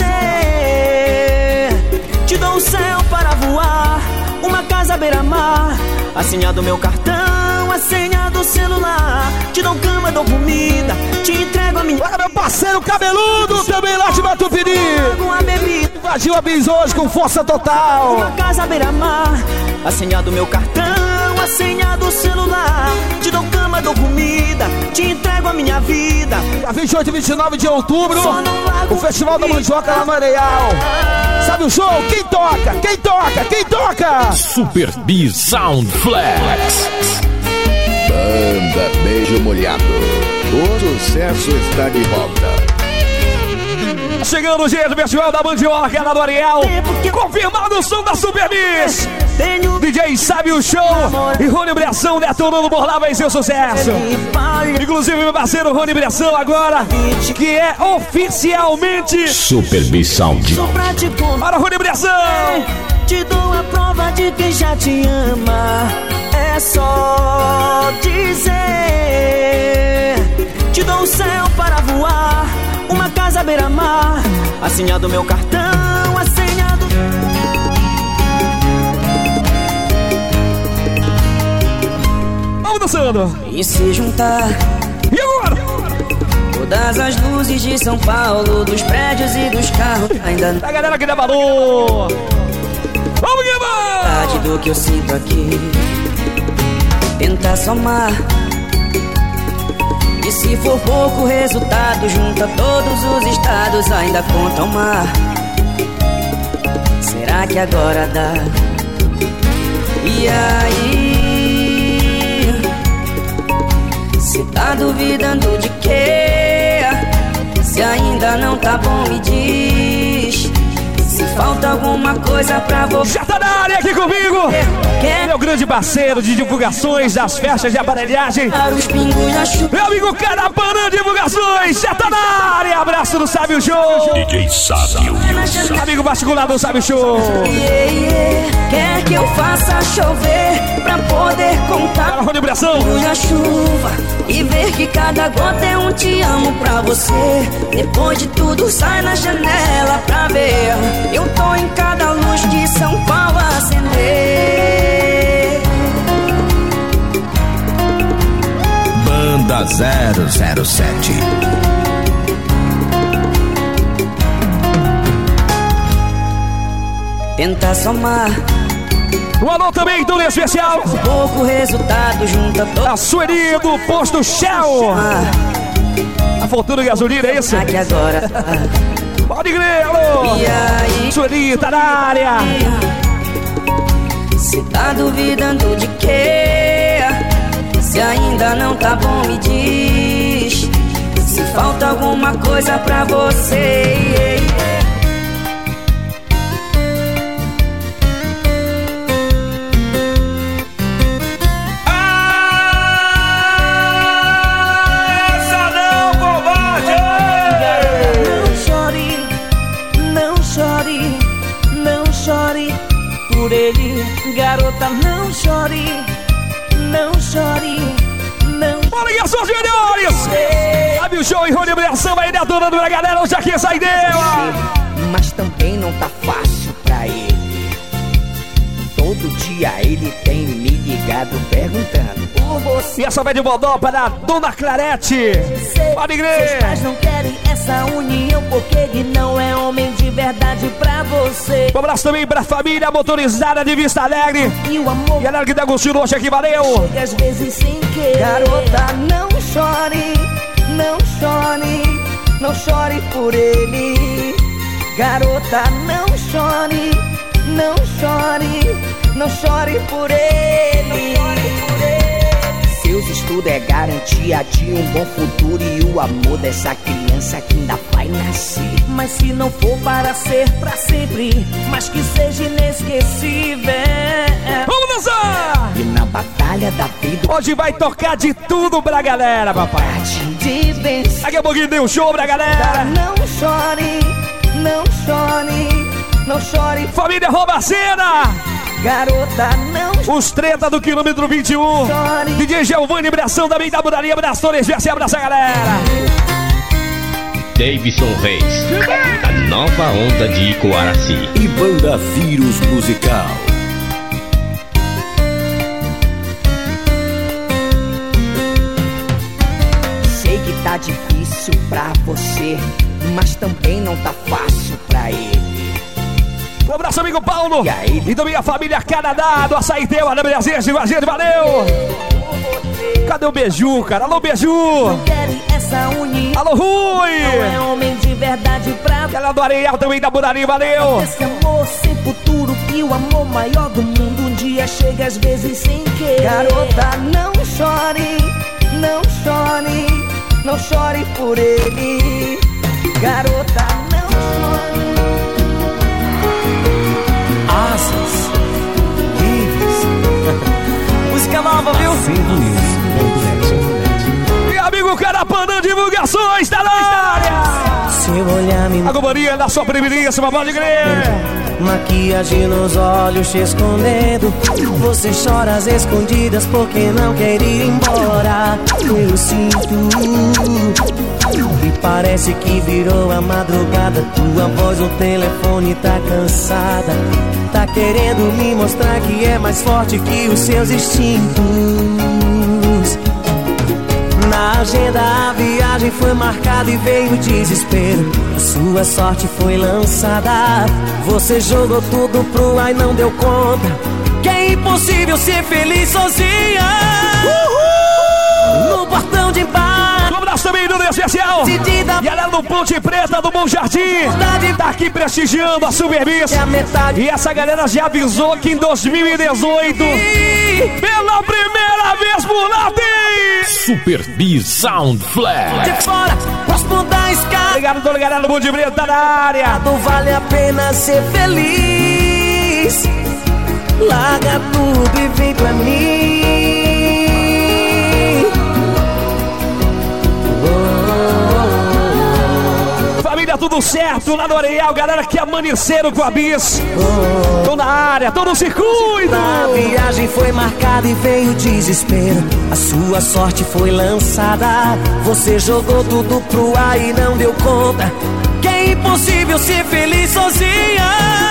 Te dou o céu para voar, uma casa beira-mar, a senha do meu cartão, a senha do celular. Te dou cama, dou comida, te entrego a minha. Olha meu parceiro cabeludo, também lá de Matupiri. Uma bebida. Invadiu a bis hoje com força total. Uma casa beira-mar, a senha do meu cartão, a senha do celular. Te dou cama, dou comida, te entrego a minha vida. Dia vinte e oito e vinte e nove de outubro, o Festival da Mandioca lá no Areal. Sabe o show? Quem toca? Quem toca? Quem toca? Super B Sound Flex. Banda Beijo Molhado. O sucesso está de volta. Chegando o dia do Festival da Mandioca lá no Areal. Confirmado o som da Super Bis. D J Sabe o Show e Rony Bressão detonando por lá, vai ser o sucesso. Inclusive meu parceiro Rony Bressão agora, que é oficialmente Super B Sound. Para Rony Bressão. Te dou a prova de quem já te ama. É só dizer. Te dou o céu para voar, uma casa beira-mar, a senha do meu cartão, a senha do... Vamos dançando. E se juntar. E agora? Todas as luzes de São Paulo, dos prédios e dos carros. Ainda a galera que dá valor. Vamos, Guilherme! Do que eu sinto aqui. Tentar somar. E se for pouco resultado, junta todos os estados, ainda conta o mar. Será que agora dá? E aí? Se tá duvidando de quê? Se ainda não tá bom, me diz. Se falta alguma coisa pra você. Já tá na área aqui comigo. Ele é o grande parceiro de divulgações das festas de aparelhagem. Meu amigo Carapanã Divulgações. Já tá na área. Abraço do Sabe o Show. D J Sabe o Show. Amigo particular do Sabe o Show. Yeah, yeah. Quer que eu faça chover pra poder contar a vibração a chuva e ver que cada gota é um te amo pra você. Depois de tudo sai na janela pra ver. Eu tô em cada luz de São Paulo acender. Banda zero zero sete. Tenta somar. Um alô também, tudo especial. Pouco resultado junta todo. A Sueli do Posto Shell. A fortuna de gasolina, é isso? Aqui agora. Pode crer, alô. E aí? Sueli tá na área. Se tá duvidando de quê? Se ainda não tá bom, me diz. Se falta alguma coisa pra você. Ele, garota, não chore, não chore, não chore. Bora, ligações melhores! Sabe o Show e Rony Bressão vai detonando pra galera, hoje aqui sai dela. Mas também não tá fácil pra ele. Todo dia ele tem me ligado perguntando por você. E essa vai de bodó para a Dona Clarete. Pode crer. Seus pais não querem essa união porque ele não é homem de verdade pra você. Um abraço também pra família motorizada de Vista Alegre. E o amor. Galera que tá gostando hoje aqui, valeu. Chega às vezes sem querer. Garota, não chore, não chore, não chore por ele. Garota, não chore, não chore, não chore por ele. Não chore por ele. Seus estudos tudo é garantia de um bom futuro e o amor dessa criança que ainda vai nascer. Mas se não for para ser pra sempre, mas que seja inesquecível. Vamos dançar! E na batalha da vida hoje vai tocar de tudo pra galera, papai. de vencer. Daqui a pouquinho tem um show pra galera. Não chore, não chore, não chore. Família Robacena. Garota, não. Os treta do quilômetro vinte e um. Chore. D J Giovanni, abração também da Budaria, abrações, se abraça, galera. Davidson Reis, a nova onda de Coaraci. E Banda Vírus Musical. Sei que tá difícil pra você, mas também não tá fácil pra ele. Um abraço, amigo Paulo. E, aí? E também a família Canadá, do Açaí Teu, da Brasil, com a gente, valeu. Cadê o Beiju, cara? Alô, Beiju. Não querem essa união. Alô, Rui. Não é homem de verdade pra... Ela do Areal também da Budaria, valeu. Esse amor sem futuro, que o amor maior do mundo um dia chega às vezes sem querer. Garota, não chore, não chore, não chore por ele. Garota, não chore. Asas livres. Música nova, viu? E amigo Carapanã Divulgações, tá na área. Seu olhar me... A companhia da sua primeiríssima, pode crer. Maquiagem nos olhos te escondendo. Você chora às escondidas porque não quer ir embora. Eu sinto. E parece que virou a madrugada. Tua voz no telefone tá cansada. Tá querendo me mostrar que é mais forte que os seus instintos. Na agenda a viagem foi marcada e veio o desespero. A sua sorte foi lançada. Você jogou tudo pro ar e não deu conta que é impossível ser feliz sozinha. Uhul! No portão de embarque. Um abraço também do especial. E ela no Ponte Preta do Bom Jardim. Tá aqui prestigiando a Super Bis. E essa galera já avisou que em dois mil e dezoito, pela primeira vez por lá, tem Super Bis Sound Flash. De fora, próximo da escada. Obrigado, toda a galera do Ponte Preta, tá na área. Vale a pena ser feliz. Larga tudo e vem pra mim. Família, tudo certo lá no Areal, galera que amanheceram com a Bis. Tô na área, tô no circuito. A viagem foi marcada e veio o desespero. A sua sorte foi lançada. Você jogou tudo pro ar e não deu conta que é impossível ser feliz sozinha.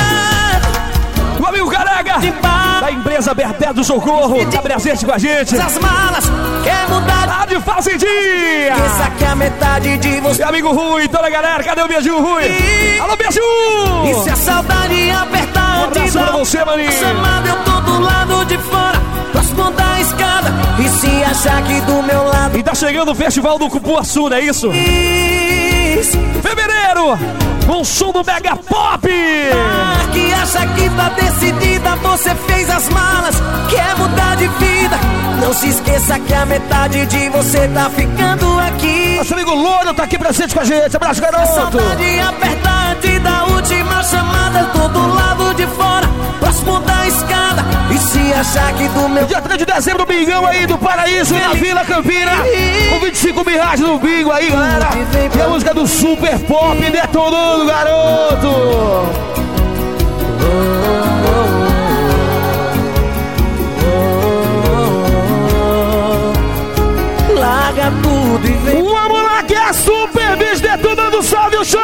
O amigo Caraga, da empresa Berté do Socorro, tá presente com a gente. As malas, quer mudar tá de fazendinha. Pensa que a metade de você. E amigo Rui, toda a galera, cadê o Beiju, Rui? E... Alô, Beiju! E se a saudade apertar, um abraço pra você, maninho. Chamada, eu tô do lado de fora, próximo da escada. E se achar que do meu lado. E tá chegando o festival do Cupuaçu, não é isso? Isso. Fevereiro, com o som do Mega Pop. Ah, que acha que tá decidida, você fez as malas, quer mudar de vida. Não se esqueça que a metade de você tá ficando aqui. Nosso amigo Louro tá aqui presente com a gente, abraço, garoto. A saudade apertada da última chamada, tô do lado de fora, próximo da escada. E se achar que do meu... Dia três de dezembro, o Bingão aí do Paraíso, na Vila Campina, com vinte e cinco mil reais no bingo aí, galera. E a música do Super Pop detonando, garoto. Larga tudo e vem. Vamos lá que é a Super Bis detonando, salve o show!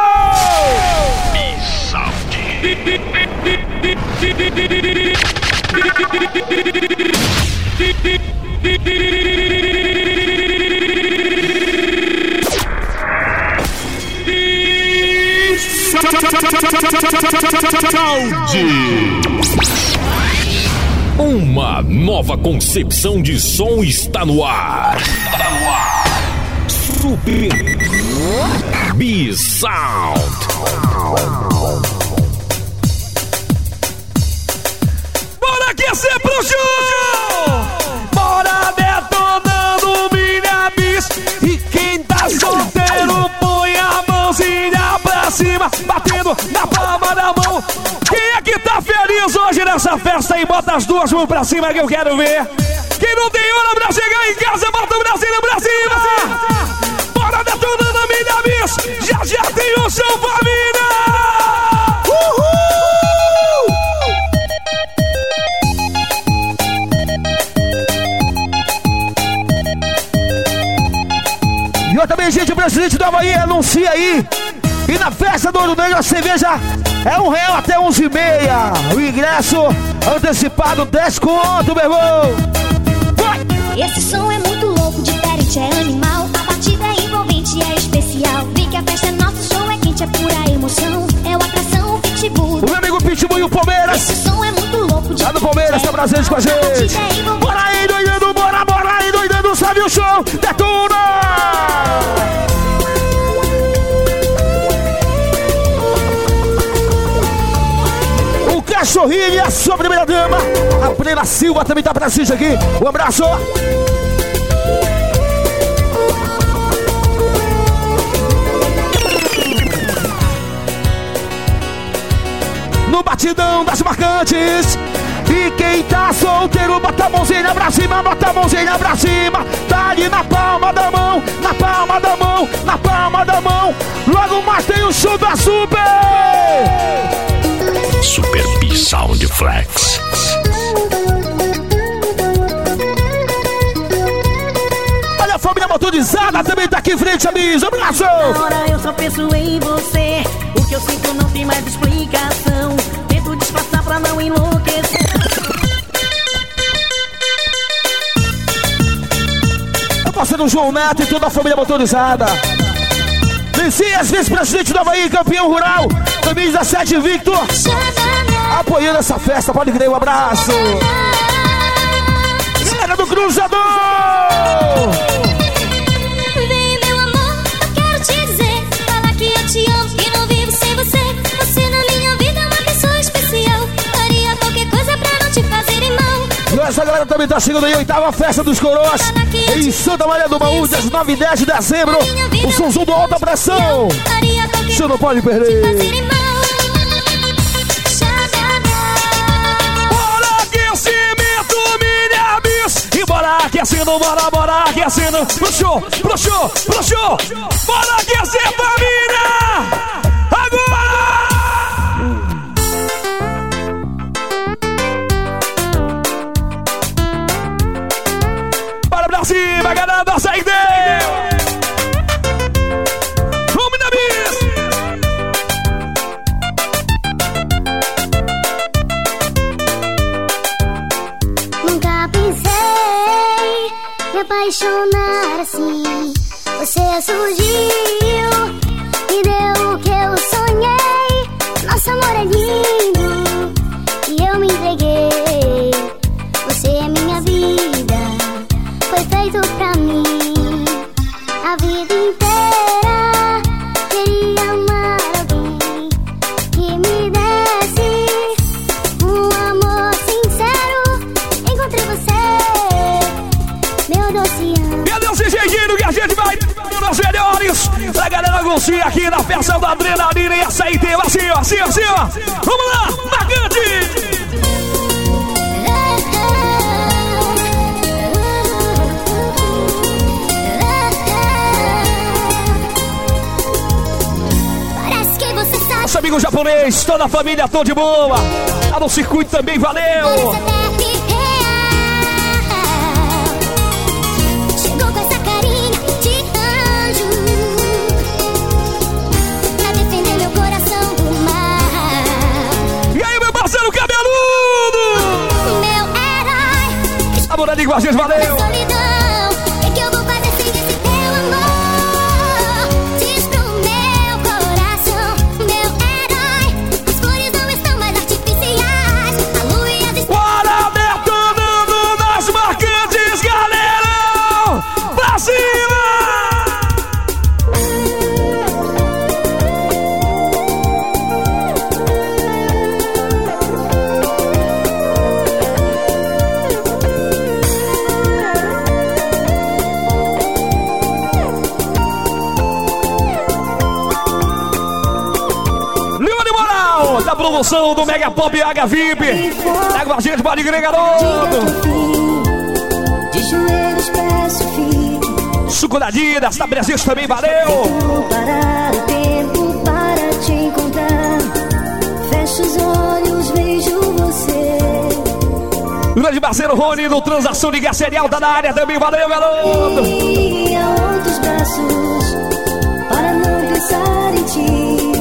Uma nova concepção de som está no ar. Está no ar. Super Bis Sound. Bora aquecer pro show! Bora detonando! batendo na palma da mão. Quem é que tá feliz hoje nessa festa aí? Bota as duas mãos pra cima que eu quero ver. Quem não tem hora pra chegar em casa, bota o Brasil pra cima. Bora detonando a minha bis. Já já tem o som, família. Uhul! E eu também, gente, o presidente da Bahia anuncia aí. E na festa do Ouro Negro a cerveja é um real até onze e meia. O ingresso antecipado dez conto, meu irmão. Esse som é muito louco, diferente, é animal. A batida é envolvente, é especial. Vem que a festa é nosso, show é quente, é pura emoção. É o atração, o Pitbull. O meu amigo Pitbull e o Palmeiras. Esse som é muito louco, lá do Palmeiras, tá presente com a gente. Bora aí, doidando, bora, bora aí, doidando, sabe o show? Detona! O Cachorrinho e a sua primeira dama, a Brena Silva, também tá presente aqui. Um abraço. No batidão das marcantes. E quem tá solteiro, bota a mãozinha pra cima, bota a mãozinha pra cima. Tá ali na palma da mão, na palma da mão, na palma da mão. Logo mais tem o show da Super. Super B Sound Flex. Olha a família motorizada também tá aqui em frente a mim. Abraço! Agora eu só penso em você. O que eu sinto não tem mais explicação. Tento disfarçar pra não enlouquecer. Eu parceiro João Neto e toda a família motorizada. Messias, vice-presidente do Havaí, campeão rural dois mil e dezessete, Victor. Apoiando essa festa, pode crer, um abraço. Galera do Cruzador. Vem, meu amor, eu quero te dizer. Falar que eu te amo e não vivo sem você. Você na minha vida é uma pessoa especial. Faria qualquer coisa pra não te fazer mal. E essa galera também tá chegando aí, oitava festa dos Coroas em Santa Maria do Baú, dias nove e dez de dezembro. O somzão do Alta Pressão. Você não pode perder. Bora aquecimento, minha bis. E bora aquecendo, bora, bora aquecendo. Pro show, pro show, pro show. Bora aquecer, família. Agora! Bora pra cima, galera da saída. Vamos na bis. Nunca pensei me apaixonar assim. Você surgiu e deu o que eu sonhei. Nosso amor é lindo e eu me entreguei. Você é minha vida, foi feito pra mim. A vida inteira queria amar alguém que me desse um amor sincero. Encontrei você, meu doce amor. Cadê esse jeitinho que a gente vai nos melhores? Pra galera gostar aqui na festa da adrenalina e essa aí tem assim, ó, assim, ó, assim, ó. Vamos lá, marcante! Nosso amigo japonês, toda a família, tô de boa. Tá no circuito também, valeu! Chegou com essa carinha de anjo pra defender meu coração do mar. E aí, meu parceiro cabeludo! Meu herói, a moradinha com a gente, valeu! o que eu vou fazer sem esse teu amor? Diz pro meu coração, meu herói. As flores não estão mais artificiais. A lua e as estrelas. Bora detonando nas marcantes, galera! Pra cima! promoção do Mega Pop H V I P. Tá com a gente, pode crer, garoto. De joelhos peço filho. Suco da Adidas, tá presente também, valeu. Vou parar o tempo para te encontrar. Fecho os olhos, vejo você. Grande parceiro Rony do Transação de Gás Cereal tá na área também, valeu, garoto. E a outros braços para não pensar em ti.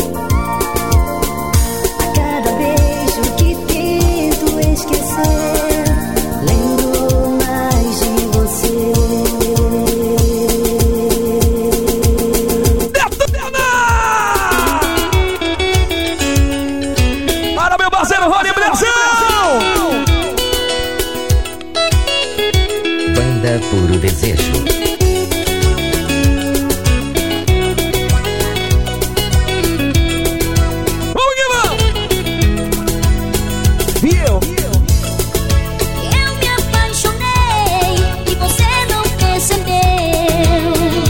A cada beijo que tento esquecer, lembro mais de você. Para meu parceiro Rony Brasil. Banda Puro Desejo. Vamos que vamos! E eu? Eu me apaixonei e você não percebeu.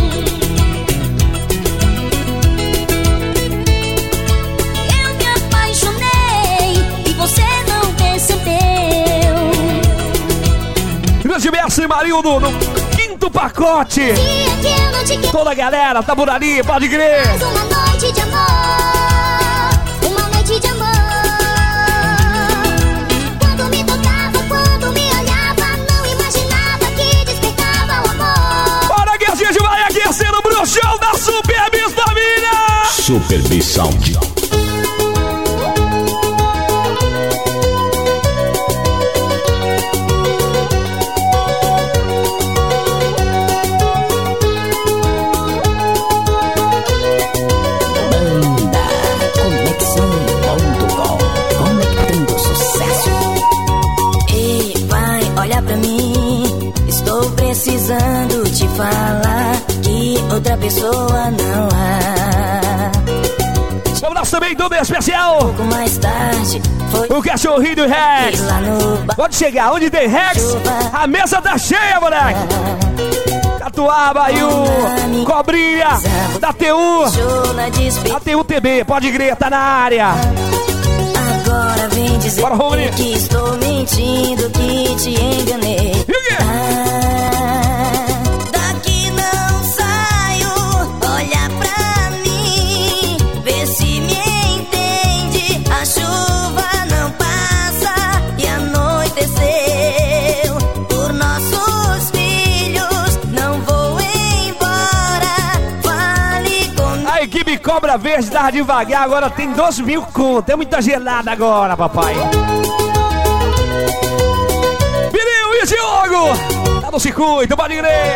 Eu me apaixonei e você não percebeu. Grande mestre Marildo no quinto pacote. Toda a galera tá por ali, pode crer. Mais uma noite de amor, uma noite de amor. Quando me tocava, quando me olhava, não imaginava que despertava o amor. Bora que a gente vai aquecendo pro show da Super Bis Família. Super Bis Sound. Precisando te falar que outra pessoa não há. Um abraço também, tudo especial. Um pouco mais tarde foi o cachorrinho do Rex. Pode chegar, onde tem Rex, a mesa tá cheia, moleque. Catuaba e o Cobrinha da T U. Da T U T B, pode crer, tá na área. Agora vem dizer Bora, que estou mentindo, que te enganei. E o quê? Ah, daqui não saio, olha pra mim, vê se me entende. A chuva não passa e anoiteceu. Por nossos filhos não vou embora. Fale comigo. A equipe Cobra Verde tava devagar, agora tem doze mil conto. É muita gelada agora, papai. Piril e Diogo, tá no circuito, pode crer.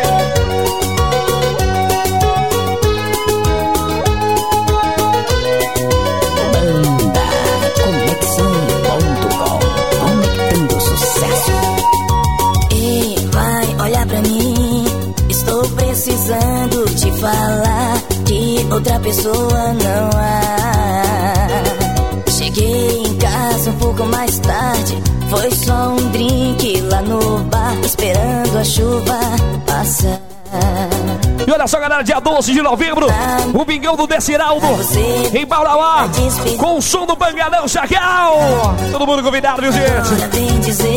Banda Conexão ponto com, conectando sucesso. Ei, vai olhar pra mim, estou precisando te falar que outra pessoa não há. Cheguei em casa um pouco mais tarde, foi só um drink lá no bar, esperando a chuva passar. E olha só, galera, dia doze de novembro, o Bingão do Deciraldo em Baurauá, com o som do Bangalão Chacal. Todo mundo convidado, viu, gente? Agora vem dizer